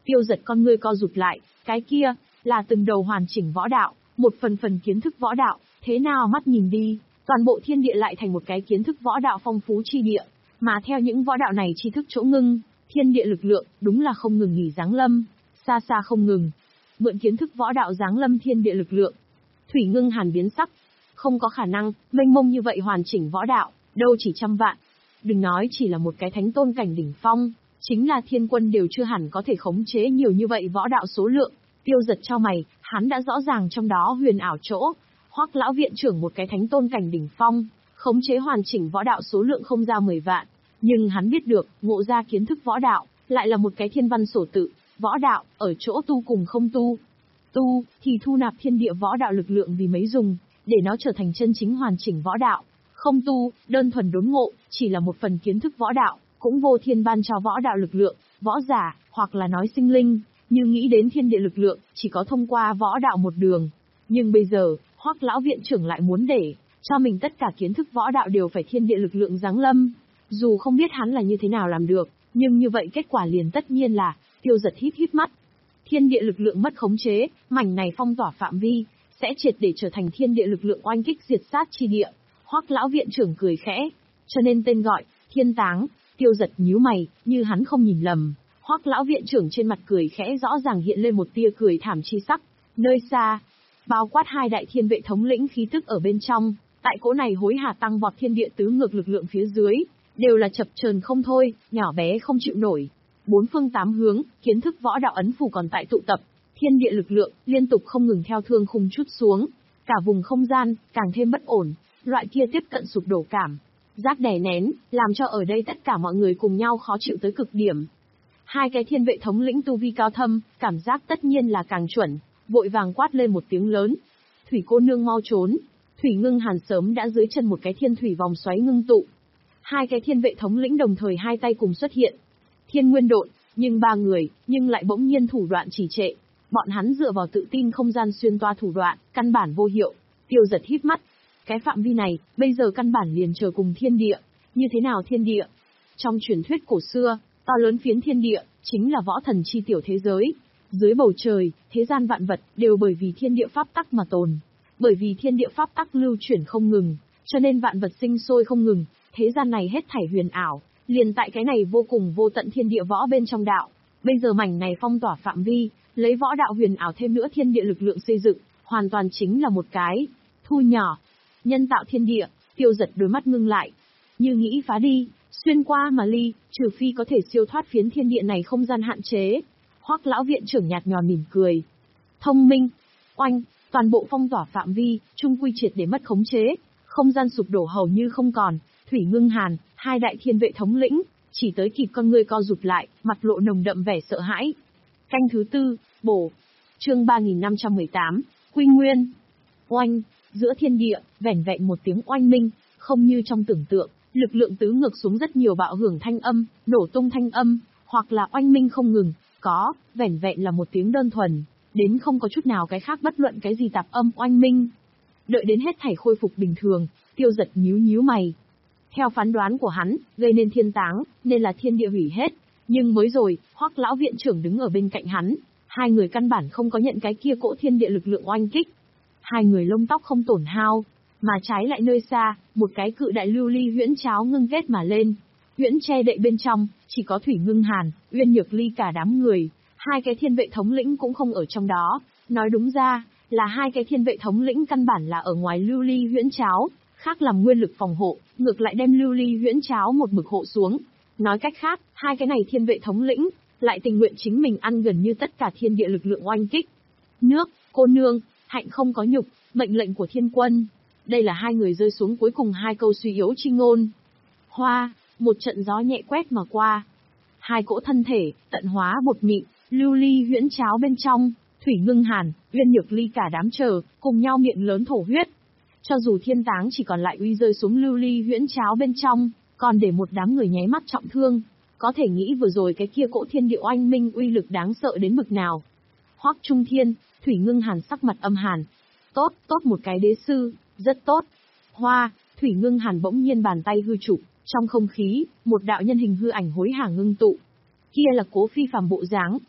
Tiêu Giật con ngươi co rụt lại, cái kia, là từng đầu hoàn chỉnh võ đạo, một phần phần kiến thức võ đạo, thế nào mắt nhìn đi, toàn bộ thiên địa lại thành một cái kiến thức võ đạo phong phú chi địa, mà theo những võ đạo này tri thức chỗ ngưng, thiên địa lực lượng, đúng là không ngừng nghỉ giáng lâm, xa xa không ngừng. Mượn kiến thức võ đạo giáng lâm thiên địa lực lượng. Thủy Ngưng Hàn biến sắc, không có khả năng, mênh mông như vậy hoàn chỉnh võ đạo, đâu chỉ trăm vạn. Đừng nói chỉ là một cái thánh tôn cảnh đỉnh phong, chính là thiên quân đều chưa hẳn có thể khống chế nhiều như vậy võ đạo số lượng. Tiêu Giật cho mày, hắn đã rõ ràng trong đó huyền ảo chỗ. Hoắc lão viện trưởng một cái thánh tôn cảnh đỉnh phong, khống chế hoàn chỉnh võ đạo số lượng không ra mười vạn. Nhưng hắn biết được, ngộ ra kiến thức võ đạo, lại là một cái thiên văn sổ tự, võ đạo, ở chỗ tu cùng không tu. Tu, thì thu nạp thiên địa võ đạo lực lượng vì mấy dùng, để nó trở thành chân chính hoàn chỉnh võ đạo. Không tu, đơn thuần đốn ngộ, chỉ là một phần kiến thức võ đạo, cũng vô thiên ban cho võ đạo lực lượng, võ giả, hoặc là nói sinh linh, như nghĩ đến thiên địa lực lượng, chỉ có thông qua võ đạo một đường. Nhưng bây giờ, Hoắc lão viện trưởng lại muốn để cho mình tất cả kiến thức võ đạo đều phải thiên địa lực lượng giáng lâm. Dù không biết hắn là như thế nào làm được, nhưng như vậy kết quả liền tất nhiên là, Tiêu Giật híp híp mắt. Thiên địa lực lượng mất khống chế, mảnh này phong tỏa phạm vi, sẽ triệt để trở thành thiên địa lực lượng oanh kích diệt sát chi địa. Hoắc lão viện trưởng cười khẽ, cho nên tên gọi, Thiên Táng. Tiêu Giật nhíu mày, như hắn không nhìn lầm, Hoắc lão viện trưởng trên mặt cười khẽ rõ ràng hiện lên một tia cười thảm chi sắc. Nơi xa, bao quát hai đại thiên vệ thống lĩnh khí tức ở bên trong, tại cỗ này hối hả tăng vọt thiên địa tứ ngược lực lượng phía dưới, đều là chập chờn không thôi, nhỏ bé không chịu nổi. Bốn phương tám hướng, kiến thức võ đạo ấn phù còn tại tụ tập, thiên địa lực lượng liên tục không ngừng theo thương khung chút xuống, cả vùng không gian càng thêm bất ổn, loại kia tiếp cận sụp đổ cảm, giác đè nén, làm cho ở đây tất cả mọi người cùng nhau khó chịu tới cực điểm. Hai cái thiên vệ thống lĩnh tu vi cao thâm, cảm giác tất nhiên là càng chuẩn, vội vàng quát lên một tiếng lớn. Thủy cô nương mau trốn. Thủy Ngưng Hàn sớm đã dưới chân một cái thiên thủy vòng xoáy ngưng tụ. Hai cái thiên vệ thống lĩnh đồng thời hai tay cùng xuất hiện. Thiên nguyên độn, nhưng ba người, nhưng lại bỗng nhiên thủ đoạn trì trệ. Bọn hắn dựa vào tự tin không gian xuyên toa thủ đoạn, căn bản vô hiệu. Tiêu Giật híp mắt. Cái phạm vi này, bây giờ căn bản liền chờ cùng thiên địa. Như thế nào thiên địa? Trong truyền thuyết cổ xưa, to lớn phiến thiên địa, chính là võ thần chi tiểu thế giới. Dưới bầu trời, thế gian vạn vật, đều bởi vì thiên địa pháp tắc mà tồn. Bởi vì thiên địa pháp tắc lưu chuyển không ngừng, cho nên vạn vật sinh sôi không ngừng, thế gian này hết thảy huyền ảo, liền tại cái này vô cùng vô tận thiên địa võ bên trong đạo. Bây giờ mảnh này phong tỏa phạm vi, lấy võ đạo huyền ảo thêm nữa thiên địa lực lượng xây dựng, hoàn toàn chính là một cái thu nhỏ, nhân tạo thiên địa. Tiêu Giật đôi mắt ngưng lại, như nghĩ phá đi, xuyên qua mà ly, trừ phi có thể siêu thoát phiến thiên địa này không gian hạn chế. Hoắc lão viện trưởng nhạt nhòa mỉm cười. Thông minh, oanh, toàn bộ phong tỏa phạm vi, trung quy triệt để mất khống chế, không gian sụp đổ hầu như không còn. Thủy Ngưng Hàn, hai đại thiên vệ thống lĩnh, chỉ tới kịp con ngươi co rụt lại, mặt lộ nồng đậm vẻ sợ hãi. Canh thứ tư, bổ. Chương ba nghìn năm trăm mười tám, Quy Nguyên. Oanh, giữa thiên địa, vẻn vẹn một tiếng oanh minh, không như trong tưởng tượng, lực lượng tứ ngược xuống rất nhiều bạo hưởng thanh âm, nổ tung thanh âm, hoặc là oanh minh không ngừng, có, vẻn vẹn là một tiếng đơn thuần, đến không có chút nào cái khác bất luận cái gì tạp âm oanh minh. Đợi đến hết thảy khôi phục bình thường, Tiêu Giật nhíu nhíu mày. Theo phán đoán của hắn, gây nên thiên táng, nên là thiên địa hủy hết. Nhưng mới rồi, Hoắc lão viện trưởng đứng ở bên cạnh hắn, hai người căn bản không có nhận cái kia cỗ thiên địa lực lượng oanh kích. Hai người lông tóc không tổn hao, mà trái lại nơi xa, một cái cự đại lưu ly huyễn cháo ngưng kết mà lên. Huyễn che đậy bên trong, chỉ có Thủy Ngưng Hàn, Uyên Nhược Ly cả đám người, hai cái thiên vệ thống lĩnh cũng không ở trong đó. Nói đúng ra, là hai cái thiên vệ thống lĩnh căn bản là ở ngoài lưu ly huyễn cháo, khác làm nguyên lực phòng hộ, ngược lại đem lưu ly huyễn cháo một mực hộ xuống. Nói cách khác, hai cái này thiên vệ thống lĩnh, lại tình nguyện chính mình ăn gần như tất cả thiên địa lực lượng oanh kích. Nước, cô nương, hạnh không có nhục, mệnh lệnh của thiên quân. Đây là hai người rơi xuống cuối cùng hai câu suy yếu chi ngôn. Hoa, một trận gió nhẹ quét mà qua. Hai cỗ thân thể, tận hóa bột mịn, lưu ly huyễn cháo bên trong, Thủy Ngưng Hàn, Uyên Nhược Ly cả đám chờ, cùng nhau miệng lớn thổ huyết. Cho dù thiên táng chỉ còn lại uy rơi xuống lưu ly huyễn cháo bên trong, còn để một đám người nháy mắt trọng thương, có thể nghĩ vừa rồi cái kia cỗ thiên địa oanh minh uy lực đáng sợ đến mực nào. Hoắc Trung Thiên, Thủy Ngưng Hàn sắc mặt âm hàn. Tốt, tốt một cái đế sư, rất tốt. Hoa, Thủy Ngưng Hàn bỗng nhiên bàn tay hư trục, trong không khí, một đạo nhân hình hư ảnh hối hả ngưng tụ. Kia là Cố Phi Phàm bộ dáng.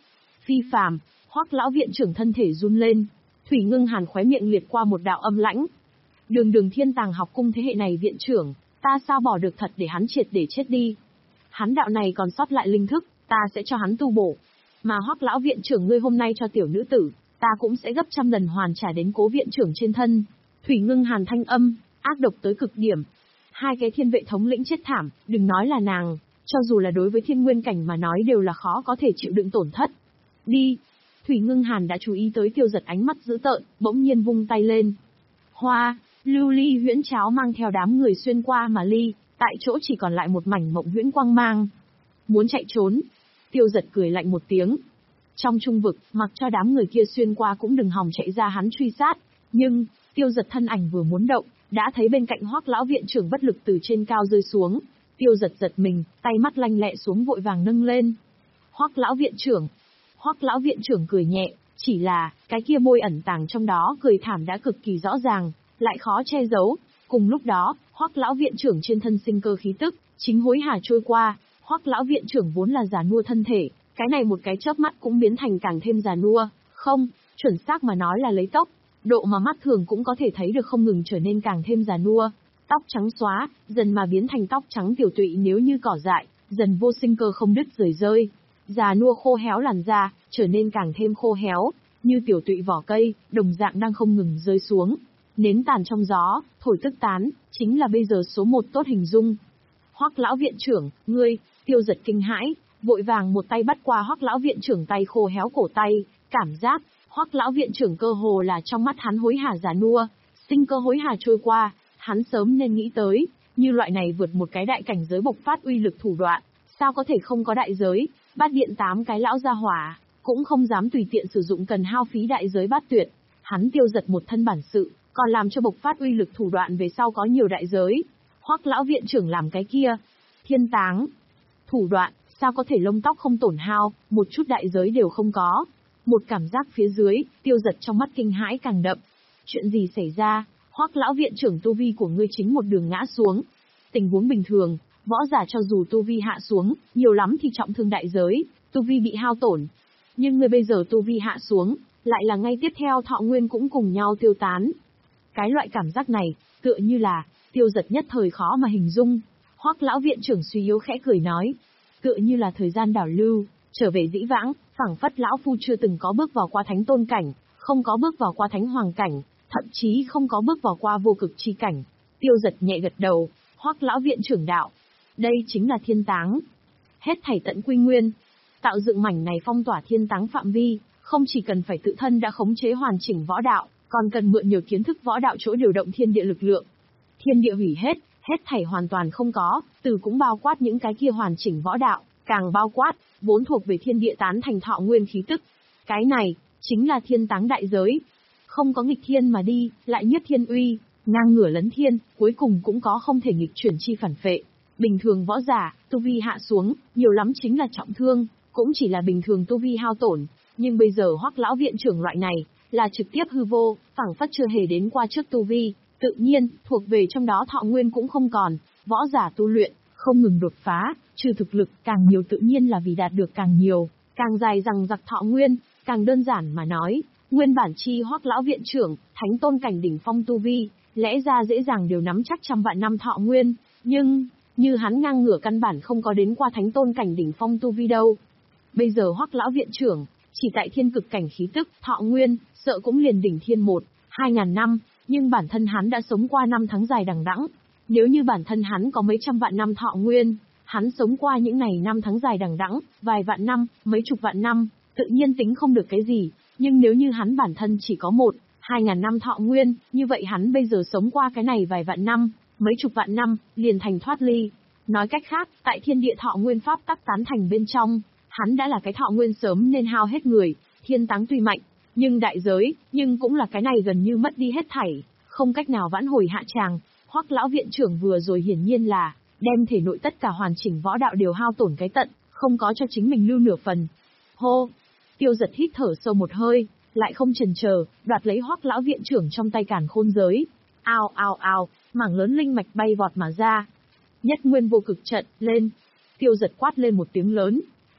Phi phàm, Hoắc lão viện trưởng thân thể run lên. Thủy Ngưng Hàn khóe miệng liệt qua một đạo âm lãnh. Đường Đường Thiên Tàng học cung thế hệ này viện trưởng, ta sao bỏ được thật để hắn triệt để chết đi. Hắn đạo này còn sót lại linh thức, ta sẽ cho hắn tu bổ. Mà Hoắc lão viện trưởng ngươi hôm nay cho tiểu nữ tử, ta cũng sẽ gấp trăm lần hoàn trả đến cố viện trưởng trên thân. Thủy Ngưng Hàn thanh âm, ác độc tới cực điểm. Hai cái thiên vệ thống lĩnh chết thảm, đừng nói là nàng, cho dù là đối với thiên nguyên cảnh mà nói đều là khó có thể chịu đựng tổn thất. Đi. Thủy Ngưng Hàn đã chú ý tới Tiêu Giật ánh mắt dữ tợn, bỗng nhiên vung tay lên. Hoa, lưu ly huyễn cháo mang theo đám người xuyên qua mà ly, tại chỗ chỉ còn lại một mảnh mộng huyễn quang mang. Muốn chạy trốn. Tiêu Giật cười lạnh một tiếng. Trong trung vực, mặc cho đám người kia xuyên qua cũng đừng hòng chạy ra hắn truy sát. Nhưng, Tiêu Giật thân ảnh vừa muốn động, đã thấy bên cạnh Hoắc lão viện trưởng bất lực từ trên cao rơi xuống. Tiêu Giật giật mình, tay mắt lanh lẹ xuống vội vàng nâng lên. Hoắc lão viện trưởng. Hoắc lão viện trưởng cười nhẹ, chỉ là, cái kia môi ẩn tàng trong đó cười thảm đã cực kỳ rõ ràng, lại khó che giấu. Cùng lúc đó, Hoắc lão viện trưởng trên thân sinh cơ khí tức, chính hối hả trôi qua. Hoắc lão viện trưởng vốn là già nua thân thể, cái này một cái chớp mắt cũng biến thành càng thêm già nua, không, chuẩn xác mà nói là lấy tốc, độ mà mắt thường cũng có thể thấy được không ngừng trở nên càng thêm già nua. Tóc trắng xóa, dần mà biến thành tóc trắng tiểu tụy nếu như cỏ dại, dần vô sinh cơ không đứt rời rơi. Già nua khô héo làn da, trở nên càng thêm khô héo, như tiểu tụy vỏ cây, đồng dạng đang không ngừng rơi xuống. Nến tàn trong gió, thổi tức tán, chính là bây giờ số một tốt hình dung. Hoắc lão viện trưởng, ngươi, Tiêu Giật kinh hãi, vội vàng một tay bắt qua Hoắc lão viện trưởng tay khô héo cổ tay, cảm giác, Hoắc lão viện trưởng cơ hồ là trong mắt hắn hối hả già nua, sinh cơ hối hả trôi qua, hắn sớm nên nghĩ tới, như loại này vượt một cái đại cảnh giới bộc phát uy lực thủ đoạn, sao có thể không có đại giới, bát điện tám cái lão gia hỏa, cũng không dám tùy tiện sử dụng cần hao phí đại giới bát tuyệt, hắn Tiêu Giật một thân bản sự, còn làm cho bộc phát uy lực thủ đoạn về sau có nhiều đại giới. Hoắc lão viện trưởng làm cái kia, thiên táng, thủ đoạn, sao có thể lông tóc không tổn hao, một chút đại giới đều không có. Một cảm giác phía dưới, Tiêu Giật trong mắt kinh hãi càng đậm. Chuyện gì xảy ra? Hoắc lão viện trưởng tu vi của ngươi chính một đường ngã xuống. Tình huống bình thường, võ giả cho dù tu vi hạ xuống, nhiều lắm thì trọng thương đại giới, tu vi bị hao tổn. Nhưng ngươi bây giờ tu vi hạ xuống, lại là ngay tiếp theo thọ nguyên cũng cùng nhau tiêu tán. Cái loại cảm giác này, tựa như là, Tiêu Giật nhất thời khó mà hình dung. Hoắc lão viện trưởng suy yếu khẽ cười nói, tựa như là thời gian đảo lưu, trở về dĩ vãng, phảng phất lão phu chưa từng có bước vào qua thánh tôn cảnh, không có bước vào qua thánh hoàng cảnh, thậm chí không có bước vào qua vô cực chi cảnh. Tiêu Giật nhẹ gật đầu, Hoắc lão viện trưởng đạo, đây chính là thiên táng. Hết thảy tận quy nguyên, tạo dựng mảnh này phong tỏa thiên táng phạm vi, không chỉ cần phải tự thân đã khống chế hoàn chỉnh võ đạo, còn cần mượn nhiều kiến thức võ đạo chỗ điều động thiên địa lực lượng. Thiên địa hủy hết, hết thảy hoàn toàn không có, từ cũng bao quát những cái kia hoàn chỉnh võ đạo, càng bao quát, vốn thuộc về thiên địa tán thành thọ nguyên khí tức. Cái này, chính là thiên táng đại giới. Không có nghịch thiên mà đi, lại nhất thiên uy, ngang ngửa lấn thiên, cuối cùng cũng có không thể nghịch chuyển chi phản phệ. Bình thường võ giả, tu vi hạ xuống, nhiều lắm chính là trọng thương, cũng chỉ là bình thường tu vi hao tổn. Nhưng bây giờ Hoắc lão viện trưởng loại này, là trực tiếp hư vô, phảng phất chưa hề đến qua trước tu vi, tự nhiên, thuộc về trong đó thọ nguyên cũng không còn, võ giả tu luyện, không ngừng đột phá, trừ thực lực, càng nhiều tự nhiên là vì đạt được càng nhiều, càng dài rằng giặc thọ nguyên, càng đơn giản mà nói, nguyên bản chi Hoắc lão viện trưởng, thánh tôn cảnh đỉnh phong tu vi, lẽ ra dễ dàng đều nắm chắc trăm vạn năm thọ nguyên, nhưng, như hắn ngang ngửa căn bản không có đến qua thánh tôn cảnh đỉnh phong tu vi đâu. Bây giờ Hoắc lão viện trưởng, chỉ tại thiên cực cảnh khí tức, thọ nguyên, sợ cũng liền đỉnh thiên một, hai ngàn năm, nhưng bản thân hắn đã sống qua năm tháng dài đằng đẵng. Nếu như bản thân hắn có mấy trăm vạn năm thọ nguyên, hắn sống qua những ngày năm tháng dài đằng đẵng, vài vạn năm, mấy chục vạn năm, tự nhiên tính không được cái gì, nhưng nếu như hắn bản thân chỉ có một, hai ngàn năm thọ nguyên, như vậy hắn bây giờ sống qua cái này vài vạn năm, mấy chục vạn năm, liền thành thoát ly. Nói cách khác, tại thiên địa thọ nguyên pháp tắc tán thành bên trong, hắn đã là cái thọ nguyên sớm nên hao hết người, thiên táng tuy mạnh, nhưng đại giới, nhưng cũng là cái này gần như mất đi hết thảy, không cách nào vãn hồi hạ tràng. Hoắc lão viện trưởng vừa rồi hiển nhiên là đem thể nội tất cả hoàn chỉnh võ đạo đều hao tổn cái tận, không có cho chính mình lưu nửa phần. Hô, Tiêu Giật hít thở sâu một hơi, lại không chần chờ, đoạt lấy Hoắc lão viện trưởng trong tay càn khôn giới. Ao ao ao, mảng lớn linh mạch bay vọt mà ra. Nhất nguyên vô cực trận lên. Tiêu Giật quát lên một tiếng lớn.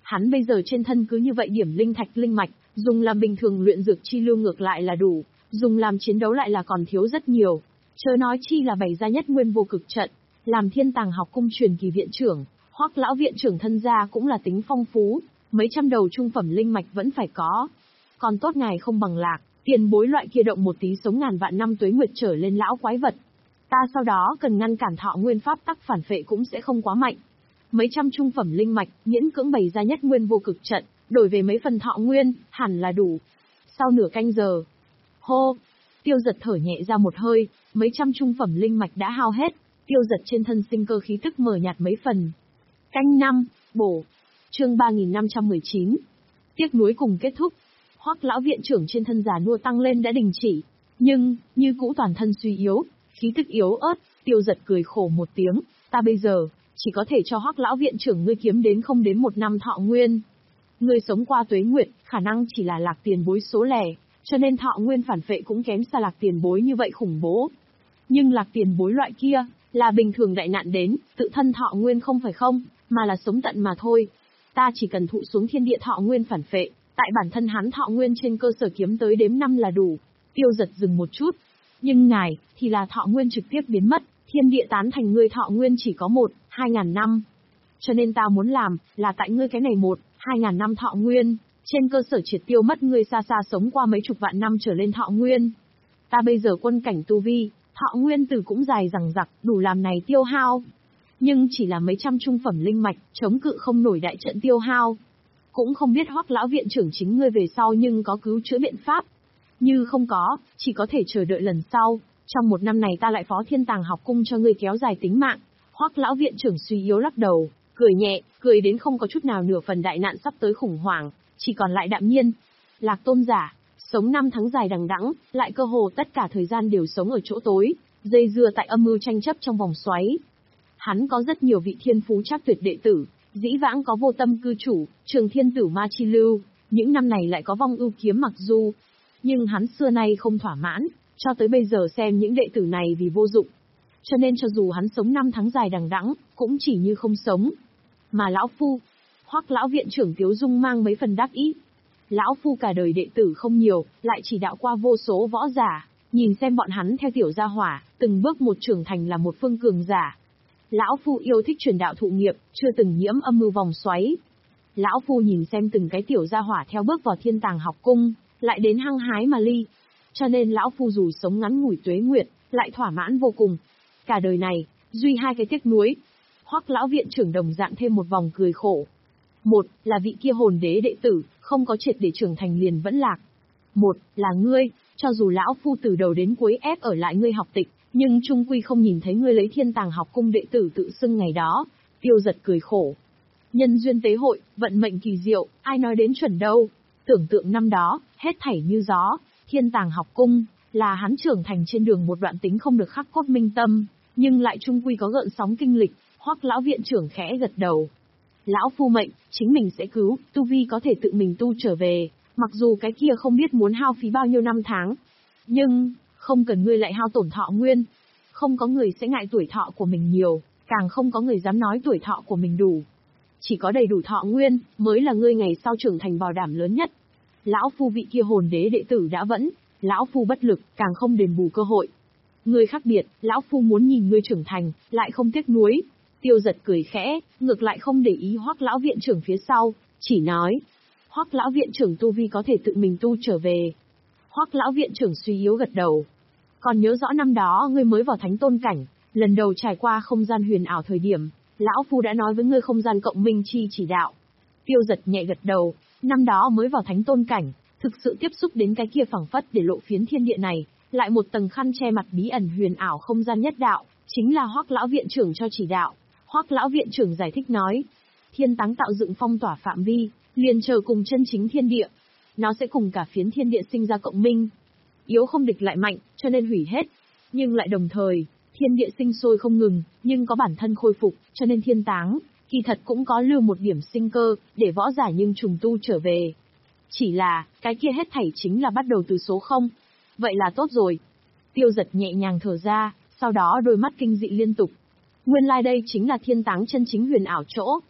Hắn bây giờ trên thân cứ như vậy điểm linh thạch linh mạch, dùng làm bình thường luyện dược chi lưu ngược lại là đủ, dùng làm chiến đấu lại là còn thiếu rất nhiều. Chớ nói chi là bày ra nhất nguyên vô cực trận, làm Thiên Tàng học cung truyền kỳ viện trưởng, Hoắc lão viện trưởng thân gia cũng là tính phong phú, mấy trăm đầu trung phẩm linh mạch vẫn phải có. Còn tốt ngài không bằng Lạc, tiền bối loại kia động một tí sống ngàn vạn năm tuế nguyệt trở lên lão quái vật. Ta sau đó cần ngăn cản thọ nguyên pháp tắc phản phệ cũng sẽ không quá mạnh. Mấy trăm trung phẩm linh mạch, miễn cưỡng bày ra nhất nguyên vô cực trận, đổi về mấy phần thọ nguyên, hẳn là đủ. Sau nửa canh giờ, hô, Tiêu Giật thở nhẹ ra một hơi, mấy trăm trung phẩm linh mạch đã hao hết, Tiêu Giật trên thân sinh cơ khí tức mờ nhạt mấy phần. Canh năm, bổ. Chương ba nghìn năm trăm mười chín. Tiếc nuối cùng kết thúc. Hoắc lão viện trưởng trên thân già nua tăng lên đã đình chỉ, nhưng như cũ toàn thân suy yếu, khí tức yếu ớt. Tiêu Giật cười khổ một tiếng, ta bây giờ chỉ có thể cho Hoắc lão viện trưởng ngươi kiếm đến không đến một năm thọ nguyên. Ngươi sống qua tuế nguyệt, khả năng chỉ là Lạc tiền bối số lẻ, cho nên thọ nguyên phản phệ cũng kém xa Lạc tiền bối như vậy khủng bố. Nhưng Lạc tiền bối loại kia, là bình thường đại nạn đến, tự thân thọ nguyên không phải không, mà là sống tận mà thôi. Ta chỉ cần thụ xuống thiên địa thọ nguyên phản phệ, tại bản thân hắn thọ nguyên trên cơ sở kiếm tới đếm năm là đủ. Tiêu Giật dừng một chút. Nhưng ngài, thì là thọ nguyên trực tiếp biến mất, thiên địa tán thành ngươi thọ nguyên chỉ có một, hai ngàn năm. Cho nên ta muốn làm, là tại ngươi cái này một, hai ngàn năm thọ nguyên, trên cơ sở triệt tiêu mất ngươi xa xa sống qua mấy chục vạn năm trở lên thọ nguyên. Ta bây giờ quân cảnh tu vi, thọ nguyên từ cũng dài dằng dặc, đủ làm này tiêu hao. Nhưng chỉ là mấy trăm trung phẩm linh mạch, chống cự không nổi đại trận tiêu hao. Cũng không biết Hoắc lão viện trưởng chính ngươi về sau nhưng có cứu chữa biện pháp. Như không có, chỉ có thể chờ đợi lần sau. Trong một năm này ta lại phó Thiên Tàng học cung cho ngươi kéo dài tính mạng. Hoắc lão viện trưởng suy yếu lắc đầu, cười nhẹ, cười đến không có chút nào nửa phần đại nạn sắp tới khủng hoảng, chỉ còn lại đạm nhiên. Lạc tôn giả, sống năm tháng dài đằng đẵng, lại cơ hồ tất cả thời gian đều sống ở chỗ tối, dây dưa tại âm mưu tranh chấp trong vòng xoáy. Hắn có rất nhiều vị thiên phú chắc tuyệt đệ tử, dĩ vãng có vô tâm cư chủ, Trường Thiên Tử Ma Chi Lưu, những năm này lại có Vong Ưu Kiếm Mặc Du. Nhưng hắn xưa nay không thỏa mãn, cho tới bây giờ xem những đệ tử này vì vô dụng. Cho nên cho dù hắn sống năm tháng dài đằng đẵng, cũng chỉ như không sống. Mà lão phu, Hoắc lão viện trưởng Tiếu Dung mang mấy phần đắc ý. Lão phu cả đời đệ tử không nhiều, lại chỉ đạo qua vô số võ giả, nhìn xem bọn hắn theo tiểu gia hỏa, từng bước một trưởng thành là một phương cường giả. Lão phu yêu thích truyền đạo thụ nghiệp, chưa từng nhiễm âm mưu vòng xoáy. Lão phu nhìn xem từng cái tiểu gia hỏa theo bước vào Thiên Tàng học cung, lại đến hăng hái mà ly. Cho nên lão phu dù sống ngắn ngủi tuế nguyệt, lại thỏa mãn vô cùng. Cả đời này, duy hai cái tiếc nuối. Hoắc lão viện trưởng đồng dạng thêm một vòng cười khổ. Một, là vị kia hồn đế đệ tử, không có triệt để trưởng thành liền vẫn lạc. Một, là ngươi, cho dù lão phu từ đầu đến cuối ép ở lại ngươi học tịch, nhưng trung quy không nhìn thấy ngươi lấy Thiên Tàng học cung đệ tử tự xưng ngày đó. Tiêu Giật cười khổ. Nhân duyên tế hội, vận mệnh kỳ diệu, ai nói đến chuẩn đâu. Tưởng tượng năm đó, hết thảy như gió, Thiên Tàng học cung, là hắn trưởng thành trên đường một đoạn tính không được khắc cốt minh tâm, nhưng lại trung quy có gợn sóng kinh lịch. Hoắc lão viện trưởng khẽ gật đầu. Lão phu mệnh, chính mình sẽ cứu, tu vi có thể tự mình tu trở về, mặc dù cái kia không biết muốn hao phí bao nhiêu năm tháng. Nhưng, không cần ngươi lại hao tổn thọ nguyên. Không có người sẽ ngại tuổi thọ của mình nhiều, càng không có người dám nói tuổi thọ của mình đủ. Chỉ có đầy đủ thọ nguyên, mới là ngươi ngày sau trưởng thành bảo đảm lớn nhất. Lão phu vị kia hồn đế đệ tử đã vẫn, lão phu bất lực, càng không đền bù cơ hội. Ngươi khác biệt, lão phu muốn nhìn ngươi trưởng thành, lại không tiếc nuối. Tiêu Giật cười khẽ, ngược lại không để ý Hoắc lão viện trưởng phía sau, chỉ nói: Hoắc lão viện trưởng tu vi có thể tự mình tu trở về. Hoắc lão viện trưởng suy yếu gật đầu. Còn nhớ rõ năm đó ngươi mới vào thánh tôn cảnh, lần đầu trải qua không gian huyền ảo thời điểm, lão phu đã nói với ngươi không gian cộng minh chi chỉ đạo. Tiêu Giật nhẹ gật đầu, năm đó mới vào thánh tôn cảnh, thực sự tiếp xúc đến cái kia phẳng phất để lộ phiến thiên địa này, lại một tầng khăn che mặt bí ẩn huyền ảo không gian nhất đạo, chính là Hoắc lão viện trưởng cho chỉ đạo. Hoắc lão viện trưởng giải thích nói, thiên táng tạo dựng phong tỏa phạm vi, liền chờ cùng chân chính thiên địa, nó sẽ cùng cả phiến thiên địa sinh ra cộng minh. Yếu không địch lại mạnh, cho nên hủy hết, nhưng lại đồng thời, thiên địa sinh sôi không ngừng, nhưng có bản thân khôi phục, cho nên thiên táng, kỳ thật cũng có lưu một điểm sinh cơ, để võ giả nhưng trùng tu trở về. Chỉ là, cái kia hết thảy chính là bắt đầu từ số không. Vậy là tốt rồi. Tiêu Giật nhẹ nhàng thở ra, sau đó đôi mắt kinh dị liên tục. Nguyên lai like đây chính là thiên táng chân chính huyền ảo chỗ.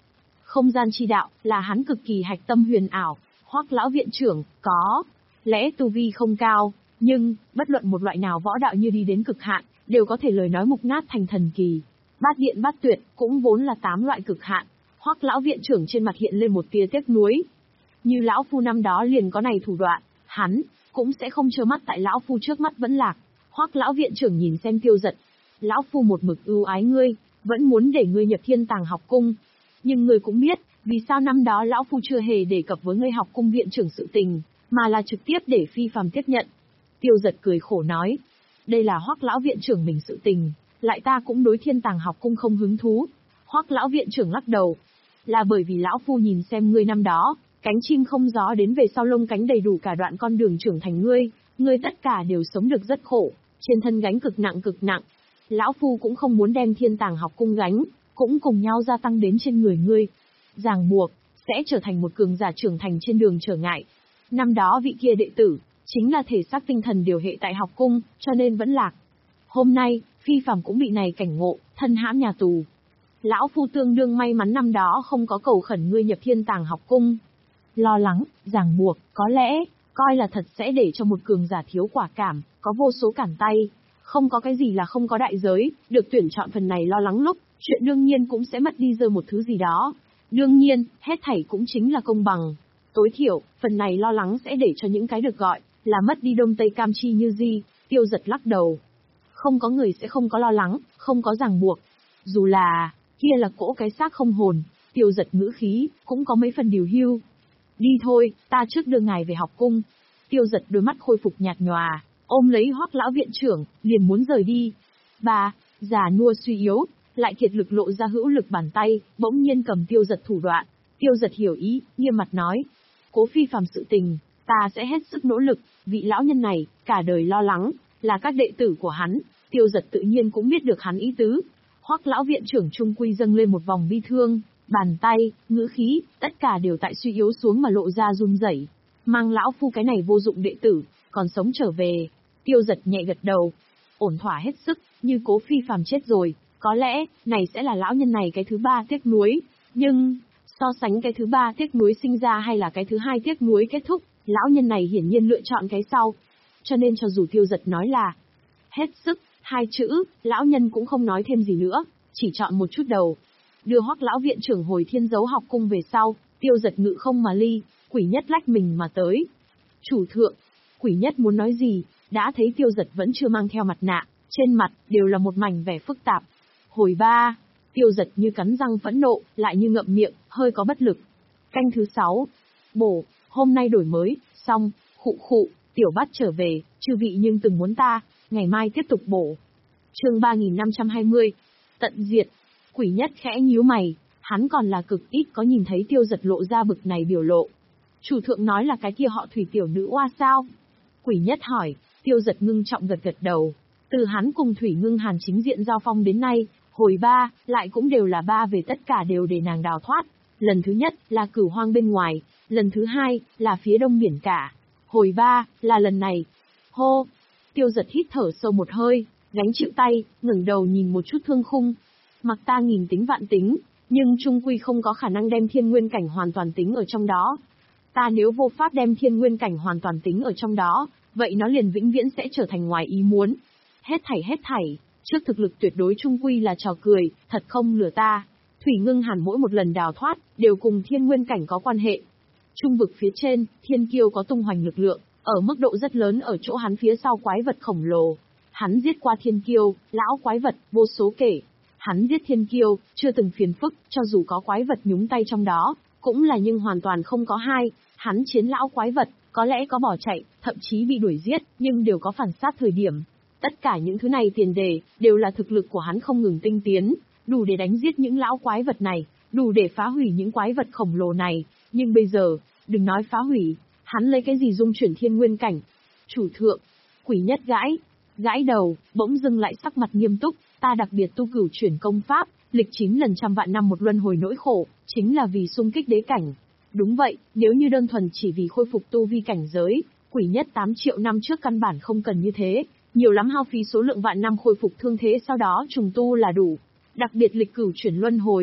Không gian chi đạo, là hắn cực kỳ hạch tâm huyền ảo. Hoắc lão viện trưởng, có lẽ tu vi không cao, nhưng, bất luận một loại nào võ đạo như đi đến cực hạn, đều có thể lời nói mục nát thành thần kỳ. Bát điện bát tuyệt, cũng vốn là tám loại cực hạn. Hoắc lão viện trưởng trên mặt hiện lên một tia tiếc nuối. Như lão phu năm đó liền có này thủ đoạn, hắn cũng sẽ không trơ mắt tại lão phu trước mắt vẫn lạc. Hoắc lão viện trưởng nhìn xem Tiêu Dật, lão phu một mực ưu ái ngươi, vẫn muốn để ngươi nhập Thiên Tàng học cung. Nhưng ngươi cũng biết, vì sao năm đó lão phu chưa hề đề cập với ngươi học cung viện trưởng sự tình, mà là trực tiếp để Phi Phàm tiếp nhận. Tiêu Dật cười khổ nói, đây là Hoắc lão viện trưởng mình sự tình, lại ta cũng đối Thiên Tàng học cung không hứng thú. Hoắc lão viện trưởng lắc đầu, là bởi vì lão phu nhìn xem ngươi năm đó, cánh chim không gió đến về sau lông cánh đầy đủ cả đoạn con đường trưởng thành ngươi, ngươi tất cả đều sống được rất khổ, trên thân gánh cực nặng cực nặng. Lão phu cũng không muốn đem Thiên Tàng học cung gánh, cũng cùng nhau gia tăng đến trên người ngươi. Ràng buộc, sẽ trở thành một cường giả trưởng thành trên đường trở ngại. Năm đó vị kia đệ tử, chính là thể xác tinh thần điều hệ tại học cung, cho nên vẫn lạc. Hôm nay, Phi Phàm cũng bị này cảnh ngộ, thân hãm nhà tù. Lão phu tương đương may mắn năm đó không có cầu khẩn ngươi nhập Thiên Tàng học cung. Lo lắng, ràng buộc, có lẽ, coi là thật sẽ để cho một cường giả thiếu quả cảm, có vô số cản tay. Không có cái gì là không có đại giới, được tuyển chọn phần này lo lắng lúc, chuyện đương nhiên cũng sẽ mất đi rơi một thứ gì đó. Đương nhiên, hết thảy cũng chính là công bằng. Tối thiểu, phần này lo lắng sẽ để cho những cái được gọi là mất đi đông tây cam chi như di. Tiêu Dật lắc đầu. Không có người sẽ không có lo lắng, không có ràng buộc. Dù là, kia là cỗ cái xác không hồn, Tiêu Dật ngữ khí, cũng có mấy phần điều hưu. Đi thôi, ta trước đưa ngài về học cung. Tiêu Dật đôi mắt khôi phục nhạt nhòa, ôm lấy Hoắc lão viện trưởng, liền muốn rời đi. Bà, già nua suy yếu, lại kiệt lực lộ ra hữu lực bàn tay, bỗng nhiên cầm Tiêu Dật thủ đoạn. Tiêu Dật hiểu ý, nghiêm mặt nói, Cố Phi Phàm sự tình, ta sẽ hết sức nỗ lực, vị lão nhân này, cả đời lo lắng, là các đệ tử của hắn. Tiêu Dật tự nhiên cũng biết được hắn ý tứ. Hoắc lão viện trưởng trung quy dâng lên một vòng bi thương, bàn tay, ngữ khí, tất cả đều tại suy yếu xuống mà lộ ra run rẩy. Mang lão phu cái này vô dụng đệ tử, còn sống trở về. Tiêu Dật nhẹ gật đầu, ổn thỏa hết sức, như Cố Phi Phàm chết rồi, có lẽ, này sẽ là lão nhân này cái thứ ba tiếc nuối. Nhưng, so sánh cái thứ ba tiếc nuối sinh ra hay là cái thứ hai tiếc nuối kết thúc, lão nhân này hiển nhiên lựa chọn cái sau. Cho nên cho dù Tiêu Dật nói là hết sức, hai chữ, lão nhân cũng không nói thêm gì nữa, chỉ chọn một chút đầu. Đưa Hoắc lão viện trưởng hồi Thiên Dấu học cung về sau, Tiêu Dật ngự không mà ly, Quỷ Nhất lách mình mà tới. Chủ thượng, Quỷ Nhất muốn nói gì, đã thấy Tiêu Dật vẫn chưa mang theo mặt nạ, trên mặt đều là một mảnh vẻ phức tạp. Hồi ba, Tiêu Dật như cắn răng phẫn nộ, lại như ngậm miệng, hơi có bất lực. Canh thứ sáu, bổ, hôm nay đổi mới, xong, khụ khụ, tiểu bát trở về, chư vị nhưng từng muốn ta, ngày mai tiếp tục bổ. Chương ba nghìn năm trăm hai mươi, tận diệt. Quỷ Nhất khẽ nhíu mày, hắn còn là cực ít có nhìn thấy Tiêu Dật lộ ra bực này biểu lộ. Chủ thượng nói là cái kia họ Thủy tiểu nữ oa sao? Quỷ Nhất hỏi. Tiêu Dật ngưng trọng gật gật đầu. Từ hắn cùng Thủy Ngưng Hàn chính diện giao phong đến nay, hồi ba, lại cũng đều là ba về tất cả đều để nàng đào thoát. Lần thứ nhất là Cửu Hoang bên ngoài, lần thứ hai là phía đông biển cả. Hồi ba, là lần này. Hô! Tiêu Dật hít thở sâu một hơi, gánh chịu tay, ngẩng đầu nhìn một chút thương khung. Mặc ta nghìn tính vạn tính, nhưng trung quy không có khả năng đem thiên nguyên cảnh hoàn toàn tính ở trong đó. Ta nếu vô pháp đem thiên nguyên cảnh hoàn toàn tính ở trong đó, vậy nó liền vĩnh viễn sẽ trở thành ngoài ý muốn. Hết thảy hết thảy, trước thực lực tuyệt đối trung quy là trò cười, thật không lừa ta. Thủy Ngưng Hàn mỗi một lần đào thoát, đều cùng thiên nguyên cảnh có quan hệ. Trung vực phía trên, thiên kiêu có tung hoành lực lượng, ở mức độ rất lớn ở chỗ hắn phía sau quái vật khổng lồ. Hắn giết qua thiên kiêu, lão quái vật, vô số kể. Hắn giết thiên kiêu, chưa từng phiền phức, cho dù có quái vật nhúng tay trong đó, cũng là nhưng hoàn toàn không có hai. Hắn chiến lão quái vật, có lẽ có bỏ chạy, thậm chí bị đuổi giết, nhưng đều có phản sát thời điểm. Tất cả những thứ này tiền đề, đều là thực lực của hắn không ngừng tinh tiến, đủ để đánh giết những lão quái vật này, đủ để phá hủy những quái vật khổng lồ này. Nhưng bây giờ, đừng nói phá hủy, hắn lấy cái gì dung chuyển thiên nguyên cảnh? Chủ thượng, Quỷ Nhất gãi, gãi đầu, bỗng dưng lại sắc mặt nghiêm túc, ta đặc biệt tu cửu chuyển công pháp, lịch chín lần trăm vạn năm một luân hồi nỗi khổ, chính là vì xung kích đế cảnh. Đúng vậy, nếu như đơn thuần chỉ vì khôi phục tu vi cảnh giới, Quỷ Nhất tám triệu năm trước căn bản không cần như thế, nhiều lắm hao phí số lượng vạn năm khôi phục thương thế sau đó trùng tu là đủ. Đặc biệt lịch cửu chuyển luân hồi,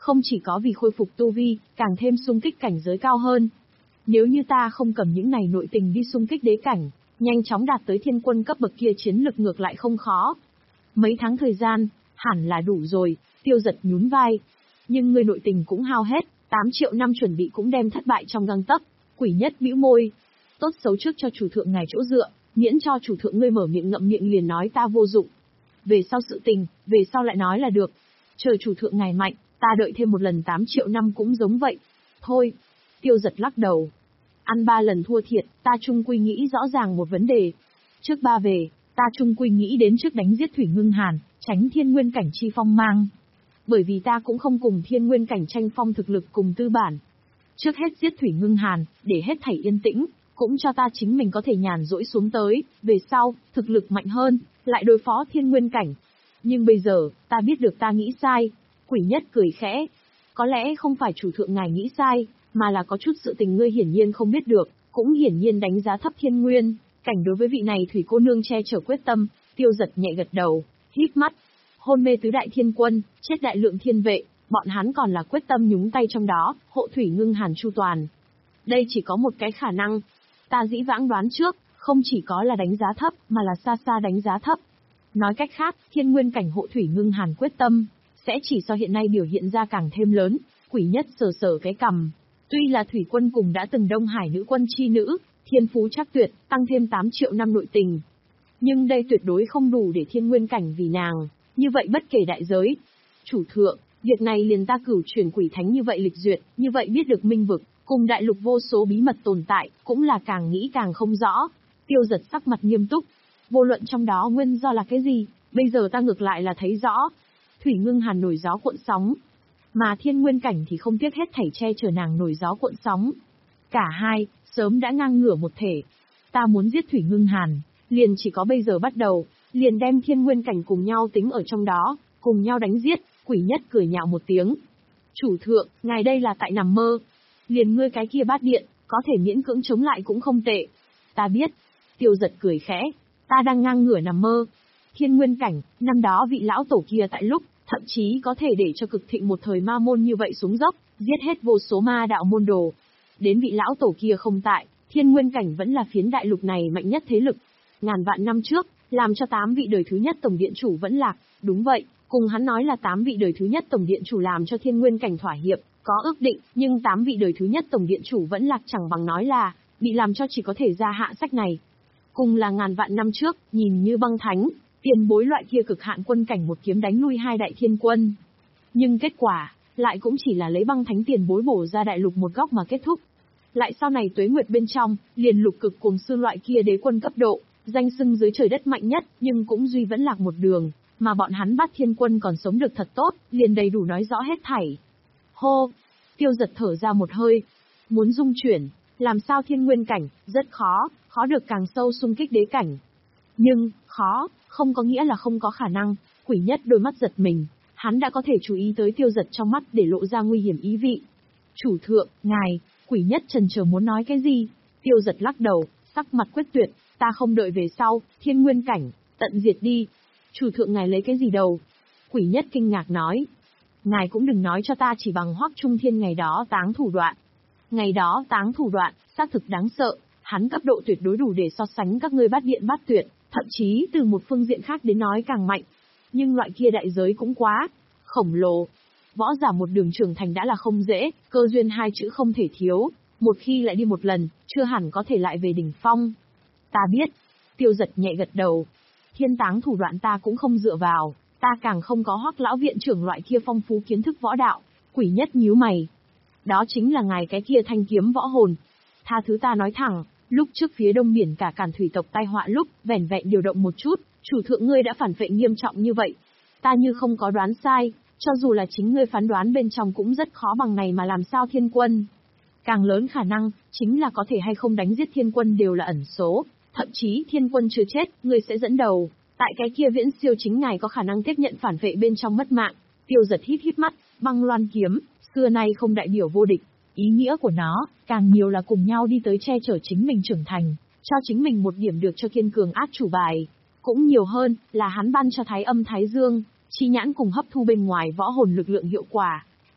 Không chỉ có vì khôi phục tu vi, càng thêm xung kích cảnh giới cao hơn. Nếu như ta không cầm những này nội tình đi xung kích đế cảnh, nhanh chóng đạt tới thiên quân cấp bậc kia chiến lực ngược lại không khó. Mấy tháng thời gian, hẳn là đủ rồi, Tiêu Giật nhún vai. Nhưng ngươi nội tình cũng hao hết, tám triệu năm chuẩn bị cũng đem thất bại trong gang tấc. Quỷ Nhất bĩu môi. Tốt xấu trước cho chủ thượng ngài chỗ dựa, miễn cho chủ thượng ngươi mở miệng ngậm miệng liền nói ta vô dụng. Về sau sự tình, về sau lại nói là được. Chờ chủ thượng ngài mạnh, ta đợi thêm một lần tám triệu năm cũng giống vậy. Thôi. Tiêu Giật lắc đầu. Ăn ba lần thua thiệt, ta chung quy nghĩ rõ ràng một vấn đề. Trước ba về, ta chung quy nghĩ đến trước đánh giết Thủy Ngưng Hàn, tránh thiên nguyên cảnh chi phong mang. Bởi vì ta cũng không cùng thiên nguyên cảnh tranh phong thực lực cùng tư bản. Trước hết giết Thủy Ngưng Hàn, để hết thảy yên tĩnh, cũng cho ta chính mình có thể nhàn rỗi xuống tới, về sau, thực lực mạnh hơn, lại đối phó thiên nguyên cảnh. Nhưng bây giờ, ta biết được ta nghĩ sai. Quỷ Nhất cười khẽ. Có lẽ không phải chủ thượng ngài nghĩ sai, mà là có chút sự tình ngươi hiển nhiên không biết được, cũng hiển nhiên đánh giá thấp thiên nguyên. Cảnh đối với vị này Thủy cô nương che chở quyết tâm, Tiêu Giật nhẹ gật đầu, híp mắt. Hôn mê tứ đại thiên quân, chết đại lượng thiên vệ, bọn hắn còn là quyết tâm nhúng tay trong đó, hộ Thủy Ngưng Hàn chu toàn. Đây chỉ có một cái khả năng. Ta dĩ vãng đoán trước, không chỉ có là đánh giá thấp, mà là xa xa đánh giá thấp. Nói cách khác, thiên nguyên cảnh hộ Thủy Ngưng Hàn quyết tâm, sẽ chỉ so hiện nay biểu hiện ra càng thêm lớn. Quỷ Nhất sờ sờ cái cằm. Tuy là thủy quân cùng đã từng Đông Hải nữ quân chi nữ, thiên phú chắc tuyệt, tăng thêm tám triệu năm nội tình. Nhưng đây tuyệt đối không đủ để thiên nguyên cảnh vì nàng, như vậy bất kể đại giới. Chủ thượng, việc này liền ta cửu chuyển quỷ thánh như vậy lịch duyệt, như vậy biết được minh vực, cùng đại lục vô số bí mật tồn tại, cũng là càng nghĩ càng không rõ. Tiêu Giật sắc mặt nghiêm túc. Vô luận trong đó nguyên do là cái gì, bây giờ ta ngược lại là thấy rõ. Thủy Ngưng Hàn nổi gió cuộn sóng, mà thiên nguyên cảnh thì không tiếc hết thảy che chở nàng nổi gió cuộn sóng. Cả hai, sớm đã ngang ngửa một thể. Ta muốn giết Thủy Ngưng Hàn, liền chỉ có bây giờ bắt đầu, liền đem thiên nguyên cảnh cùng nhau tính ở trong đó, cùng nhau đánh giết. Quỷ Nhất cười nhạo một tiếng. Chủ thượng, ngài đây là tại nằm mơ. Liền ngươi cái kia bát điện, có thể miễn cưỡng chống lại cũng không tệ. Ta biết. Tiêu Giật cười khẽ. Ta đang ngang ngửa nằm mơ. Thiên nguyên cảnh, năm đó vị lão tổ kia tại lúc, thậm chí có thể để cho cực thịnh một thời ma môn như vậy xuống dốc, giết hết vô số ma đạo môn đồ. Đến vị lão tổ kia không tại, thiên nguyên cảnh vẫn là phiến đại lục này mạnh nhất thế lực. Ngàn vạn năm trước, làm cho tám vị đời thứ nhất tổng điện chủ vẫn lạc, đúng vậy, cùng hắn nói là tám vị đời thứ nhất tổng điện chủ làm cho thiên nguyên cảnh thỏa hiệp, có ước định, nhưng tám vị đời thứ nhất tổng điện chủ vẫn lạc chẳng bằng nói là, bị làm cho chỉ có thể ra hạ sách này. Cùng là ngàn vạn năm trước, nhìn như băng thánh, tiền bối loại kia cực hạn quân cảnh một kiếm đánh lui hai đại thiên quân. Nhưng kết quả, lại cũng chỉ là lấy băng thánh tiền bối bổ ra đại lục một góc mà kết thúc. Lại sau này tuế nguyệt bên trong, liền lục cực cuồng sư loại kia đế quân cấp độ, danh xưng dưới trời đất mạnh nhất, nhưng cũng duy vẫn lạc một đường, mà bọn hắn bắt thiên quân còn sống được thật tốt, liền đầy đủ nói rõ hết thảy. Hô! Tiêu Giật thở ra một hơi. Muốn dung chuyển, làm sao thiên nguyên cảnh, rất khó, khó được càng sâu xung kích đế cảnh. Nhưng, khó, không có nghĩa là không có khả năng. Quỷ Nhất đôi mắt giật mình, hắn đã có thể chú ý tới Tiêu Giật trong mắt để lộ ra nguy hiểm ý vị. Chủ thượng, ngài, Quỷ Nhất chần chờ muốn nói cái gì. Tiêu Giật lắc đầu, sắc mặt quyết tuyệt, ta không đợi về sau, thiên nguyên cảnh, tận diệt đi. Chủ thượng ngài lấy cái gì đầu? Quỷ Nhất kinh ngạc nói. Ngài cũng đừng nói cho ta chỉ bằng Hoắc Trung Thiên ngày đó táng thủ đoạn. Ngày đó táng thủ đoạn, xác thực đáng sợ, hắn cấp độ tuyệt đối đủ để so sánh các ngươi bát điện bát tuyệt, thậm chí từ một phương diện khác đến nói càng mạnh. Nhưng loại kia đại giới cũng quá khổng lồ. Võ giả một đường trưởng thành đã là không dễ, cơ duyên hai chữ không thể thiếu, một khi lại đi một lần, chưa hẳn có thể lại về đỉnh phong. Ta biết. Tiêu Giật nhẹ gật đầu. Thiên táng thủ đoạn ta cũng không dựa vào, ta càng không có Hoắc lão viện trưởng loại kia phong phú kiến thức võ đạo. Quỷ Nhất nhíu mày. Đó chính là ngài cái kia thanh kiếm võ hồn. Tha thứ ta nói thẳng, lúc trước phía đông biển cả Càn thủy tộc tai họa lúc, vẻn vẹn điều động một chút, chủ thượng ngươi đã phản vệ nghiêm trọng như vậy. Ta như không có đoán sai, cho dù là chính ngươi phán đoán bên trong cũng rất khó bằng này mà làm sao thiên quân. Càng lớn khả năng, chính là có thể hay không đánh giết thiên quân đều là ẩn số, thậm chí thiên quân chưa chết, ngươi sẽ dẫn đầu. Tại cái kia viễn siêu chính ngài có khả năng tiếp nhận phản vệ bên trong mất mạng. Tiêu Giật híp híp mắt, băng loan kiếm, xưa nay không đại biểu vô địch. Ý nghĩa của nó, càng nhiều là cùng nhau đi tới che chở chính mình trưởng thành, cho chính mình một điểm được cho kiên cường át chủ bài. Cũng nhiều hơn, là hắn ban cho Thái Âm Thái Dương, chi nhãn cùng hấp thu bên ngoài võ hồn lực lượng hiệu quả.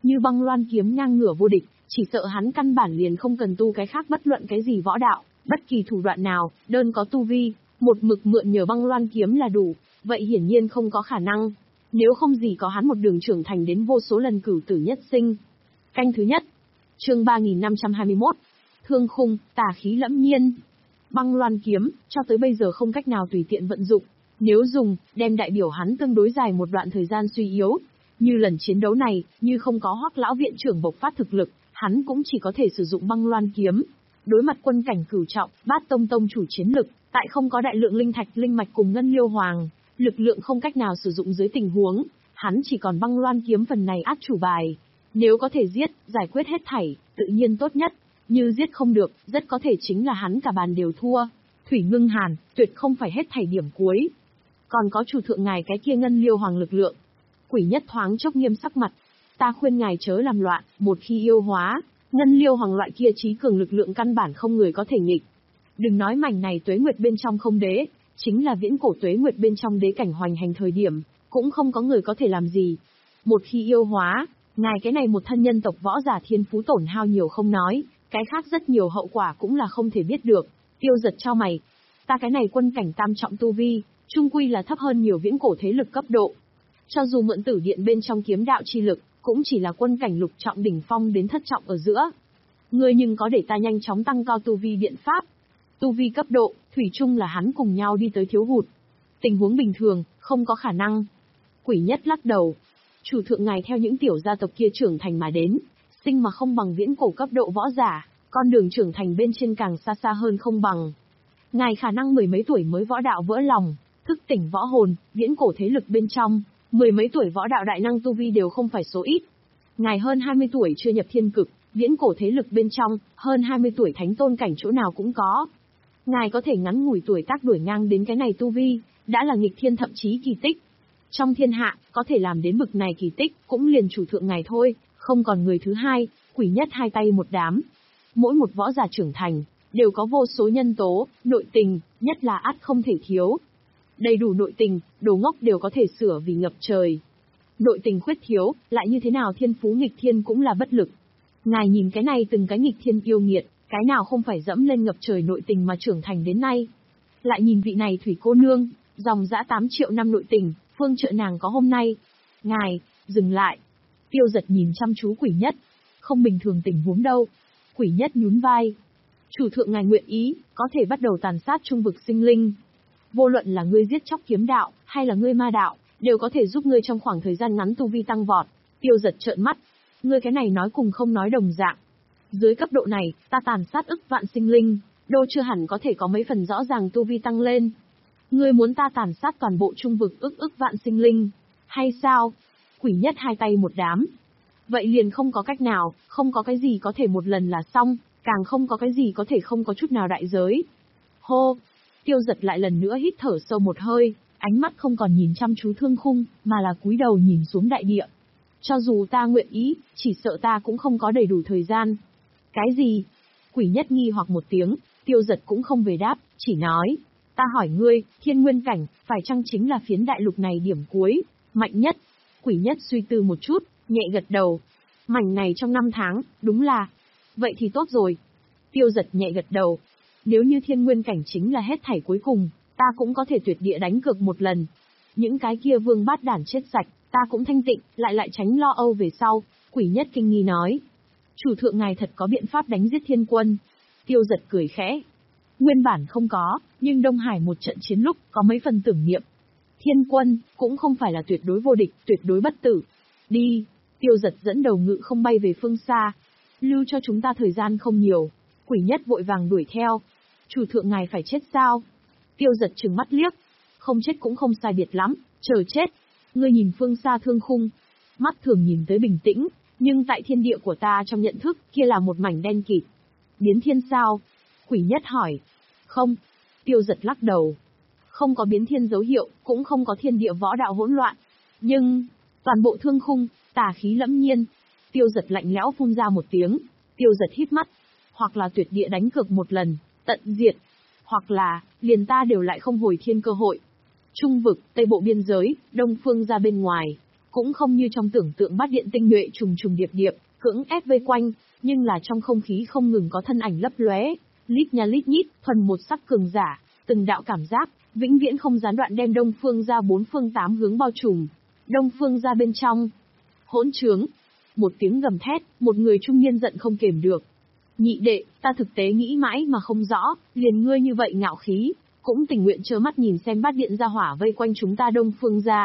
Như băng loan kiếm ngang ngửa vô địch, chỉ sợ hắn căn bản liền không cần tu cái khác bất luận cái gì võ đạo, bất kỳ thủ đoạn nào, đơn có tu vi, một mực mượn nhờ băng loan kiếm là đủ, vậy hiển nhiên không có khả năng. Nếu không gì có hắn một đường trưởng thành đến vô số lần cửu tử nhất sinh. Canh thứ nhất. Chương ba nghìn năm trăm hai mươi mốt. Thương khung, tà khí lẫm nhiên. Băng loan kiếm, cho tới bây giờ không cách nào tùy tiện vận dụng. Nếu dùng, đem đại biểu hắn tương đối dài một đoạn thời gian suy yếu. Như lần chiến đấu này, như không có Hoắc lão viện trưởng bộc phát thực lực, hắn cũng chỉ có thể sử dụng băng loan kiếm. Đối mặt quân cảnh cửu trọng, bát tông tông chủ chiến lực, tại không có đại lượng linh thạch linh mạch cùng ngân liêu hoàng, lực lượng không cách nào sử dụng dưới tình huống, hắn chỉ còn băng loan kiếm phần này át chủ bài. Nếu có thể giết, giải quyết hết thảy, tự nhiên tốt nhất. Như giết không được, rất có thể chính là hắn cả bàn đều thua. Thủy Ngưng Hàn, tuyệt không phải hết thảy điểm cuối. Còn có chủ thượng ngài cái kia ngân liêu hoàng lực lượng. Quỷ Nhất thoáng chốc nghiêm sắc mặt. Ta khuyên ngài chớ làm loạn, một khi yêu hóa, ngân liêu hoàng loại kia trí cường lực lượng căn bản không người có thể nghịch. Đừng nói mảnh này tuế nguyệt bên trong không đế, chính là viễn cổ tuế nguyệt bên trong đế cảnh hoành hành thời điểm, cũng không có người có thể làm gì. Một khi yêu hóa, ngài cái này một thân nhân tộc võ giả thiên phú tổn hao nhiều không nói, cái khác rất nhiều hậu quả cũng là không thể biết được. Tiêu Giật cho mày, ta cái này quân cảnh tam trọng tu vi, trung quy là thấp hơn nhiều viễn cổ thế lực cấp độ. Cho dù mượn tử điện bên trong kiếm đạo chi lực, cũng chỉ là quân cảnh lục trọng đỉnh phong đến thất trọng ở giữa. Ngươi nhưng có để ta nhanh chóng tăng cao tu vi biện pháp. Tu vi cấp độ, thủy chung là hắn cùng nhau đi tới thiếu hụt. Tình huống bình thường, không có khả năng. Quỷ Nhất lắc đầu. Chủ thượng ngài theo những tiểu gia tộc kia trưởng thành mà đến, sinh mà không bằng viễn cổ cấp độ võ giả, con đường trưởng thành bên trên càng xa xa hơn không bằng. Ngài khả năng mười mấy tuổi mới võ đạo vỡ lòng, thức tỉnh võ hồn, viễn cổ thế lực bên trong, mười mấy tuổi võ đạo đại năng tu vi đều không phải số ít. Ngài hơn hai mươi tuổi chưa nhập thiên cực, viễn cổ thế lực bên trong, hơn hai mươi tuổi thánh tôn cảnh chỗ nào cũng có. Ngài có thể ngắn ngủi tuổi tác đuổi ngang đến cái này tu vi, đã là nghịch thiên thậm chí kỳ tích. Trong thiên hạ, có thể làm đến bực này kỳ tích, cũng liền chủ thượng ngài thôi, không còn người thứ hai. Quỷ Nhất hai tay một đám. Mỗi một võ giả trưởng thành, đều có vô số nhân tố, nội tình, nhất là ắt không thể thiếu. Đầy đủ nội tình, đồ ngốc đều có thể sửa vì ngập trời. Nội tình khuyết thiếu, lại như thế nào thiên phú nghịch thiên cũng là bất lực. Ngài nhìn cái này từng cái nghịch thiên yêu nghiệt, cái nào không phải dẫm lên ngập trời nội tình mà trưởng thành đến nay. Lại nhìn vị này thủy cô nương, dòng dã tám triệu năm nội tình, phương trợ nàng có hôm nay. Ngài, dừng lại. Tiêu Giật nhìn chăm chú Quỷ Nhất. Không bình thường tình huống đâu. Quỷ Nhất nhún vai. Chủ thượng ngài nguyện ý, có thể bắt đầu tàn sát trung vực sinh linh. Vô luận là ngươi giết chóc kiếm đạo, hay là ngươi ma đạo, đều có thể giúp ngươi trong khoảng thời gian ngắn tu vi tăng vọt. Tiêu Giật trợn mắt. Ngươi cái này nói cùng không nói đồng dạng. Dưới cấp độ này, ta tàn sát ức vạn sinh linh, đô chưa hẳn có thể có mấy phần rõ ràng tu vi tăng lên. Ngươi muốn ta tàn sát toàn bộ trung vực ức ức vạn sinh linh, hay sao? Quỷ Nhất hai tay một đám. Vậy liền không có cách nào, không có cái gì có thể một lần là xong, càng không có cái gì có thể không có chút nào đại giới. Hô! Tiêu Giật lại lần nữa hít thở sâu một hơi, ánh mắt không còn nhìn chăm chú thương khung, mà là cúi đầu nhìn xuống đại địa. Cho dù ta nguyện ý, chỉ sợ ta cũng không có đầy đủ thời gian. Cái gì? Quỷ Nhất nghi hoặc một tiếng, Tiêu Giật cũng không về đáp, chỉ nói. Ta hỏi ngươi, thiên nguyên cảnh, phải chăng chính là phiến đại lục này điểm cuối, mạnh nhất? Quỷ Nhất suy tư một chút, nhẹ gật đầu. Mảnh này trong năm tháng, đúng là. Vậy thì tốt rồi. Tiêu Giật nhẹ gật đầu. Nếu như thiên nguyên cảnh chính là hết thảy cuối cùng, ta cũng có thể tuyệt địa đánh cược một lần. Những cái kia vương bát đản chết sạch, ta cũng thanh tịnh, lại lại tránh lo âu về sau. Quỷ Nhất kinh nghi nói. Chủ thượng ngài thật có biện pháp đánh giết thiên quân. Tiêu Giật cười khẽ. Nguyên bản không có, nhưng Đông Hải một trận chiến lúc có mấy phần tưởng niệm. Thiên quân, cũng không phải là tuyệt đối vô địch, tuyệt đối bất tử. Đi, Tiêu Giật dẫn đầu ngự không bay về phương xa. Lưu cho chúng ta thời gian không nhiều. Quỷ Nhất vội vàng đuổi theo. Chủ thượng ngài phải chết sao? Tiêu Giật trừng mắt liếc. Không chết cũng không sai biệt lắm, chờ chết. Ngươi nhìn phương xa thương khung. Mắt thường nhìn tới bình tĩnh, nhưng tại thiên địa của ta trong nhận thức kia là một mảnh đen kịt. Biến thiên sao? Quỷ Nhất hỏi. Không. Tiêu Giật lắc đầu. Không có biến thiên dấu hiệu, cũng không có thiên địa võ đạo hỗn loạn. Nhưng, toàn bộ thương khung, tà khí lẫm nhiên. Tiêu Giật lạnh lẽo phun ra một tiếng. Tiêu Giật hít mắt. Hoặc là tuyệt địa đánh cược một lần, tận diệt. Hoặc là, liền ta đều lại không hồi thiên cơ hội. Trung vực, Tây bộ biên giới, Đông phương ra bên ngoài. cũng không như trong tưởng tượng bát điện tinh nhuệ trùng trùng điệp điệp, cưỡng ép vây quanh, nhưng là trong không khí không ngừng có thân ảnh lấp lóe, lít nha lít nhít, thuần một sắc cường giả, từng đạo cảm giác, vĩnh viễn không gián đoạn đem Đông Phương gia bốn phương tám hướng bao trùm. Đông Phương gia bên trong, hỗn trướng. Một tiếng gầm thét, một người trung niên giận không kềm được. Nhị đệ, ta thực tế nghĩ mãi mà không rõ, liền ngươi như vậy ngạo khí, cũng tình nguyện trơ mắt nhìn xem bát điện gia hỏa vây quanh chúng ta Đông Phương gia.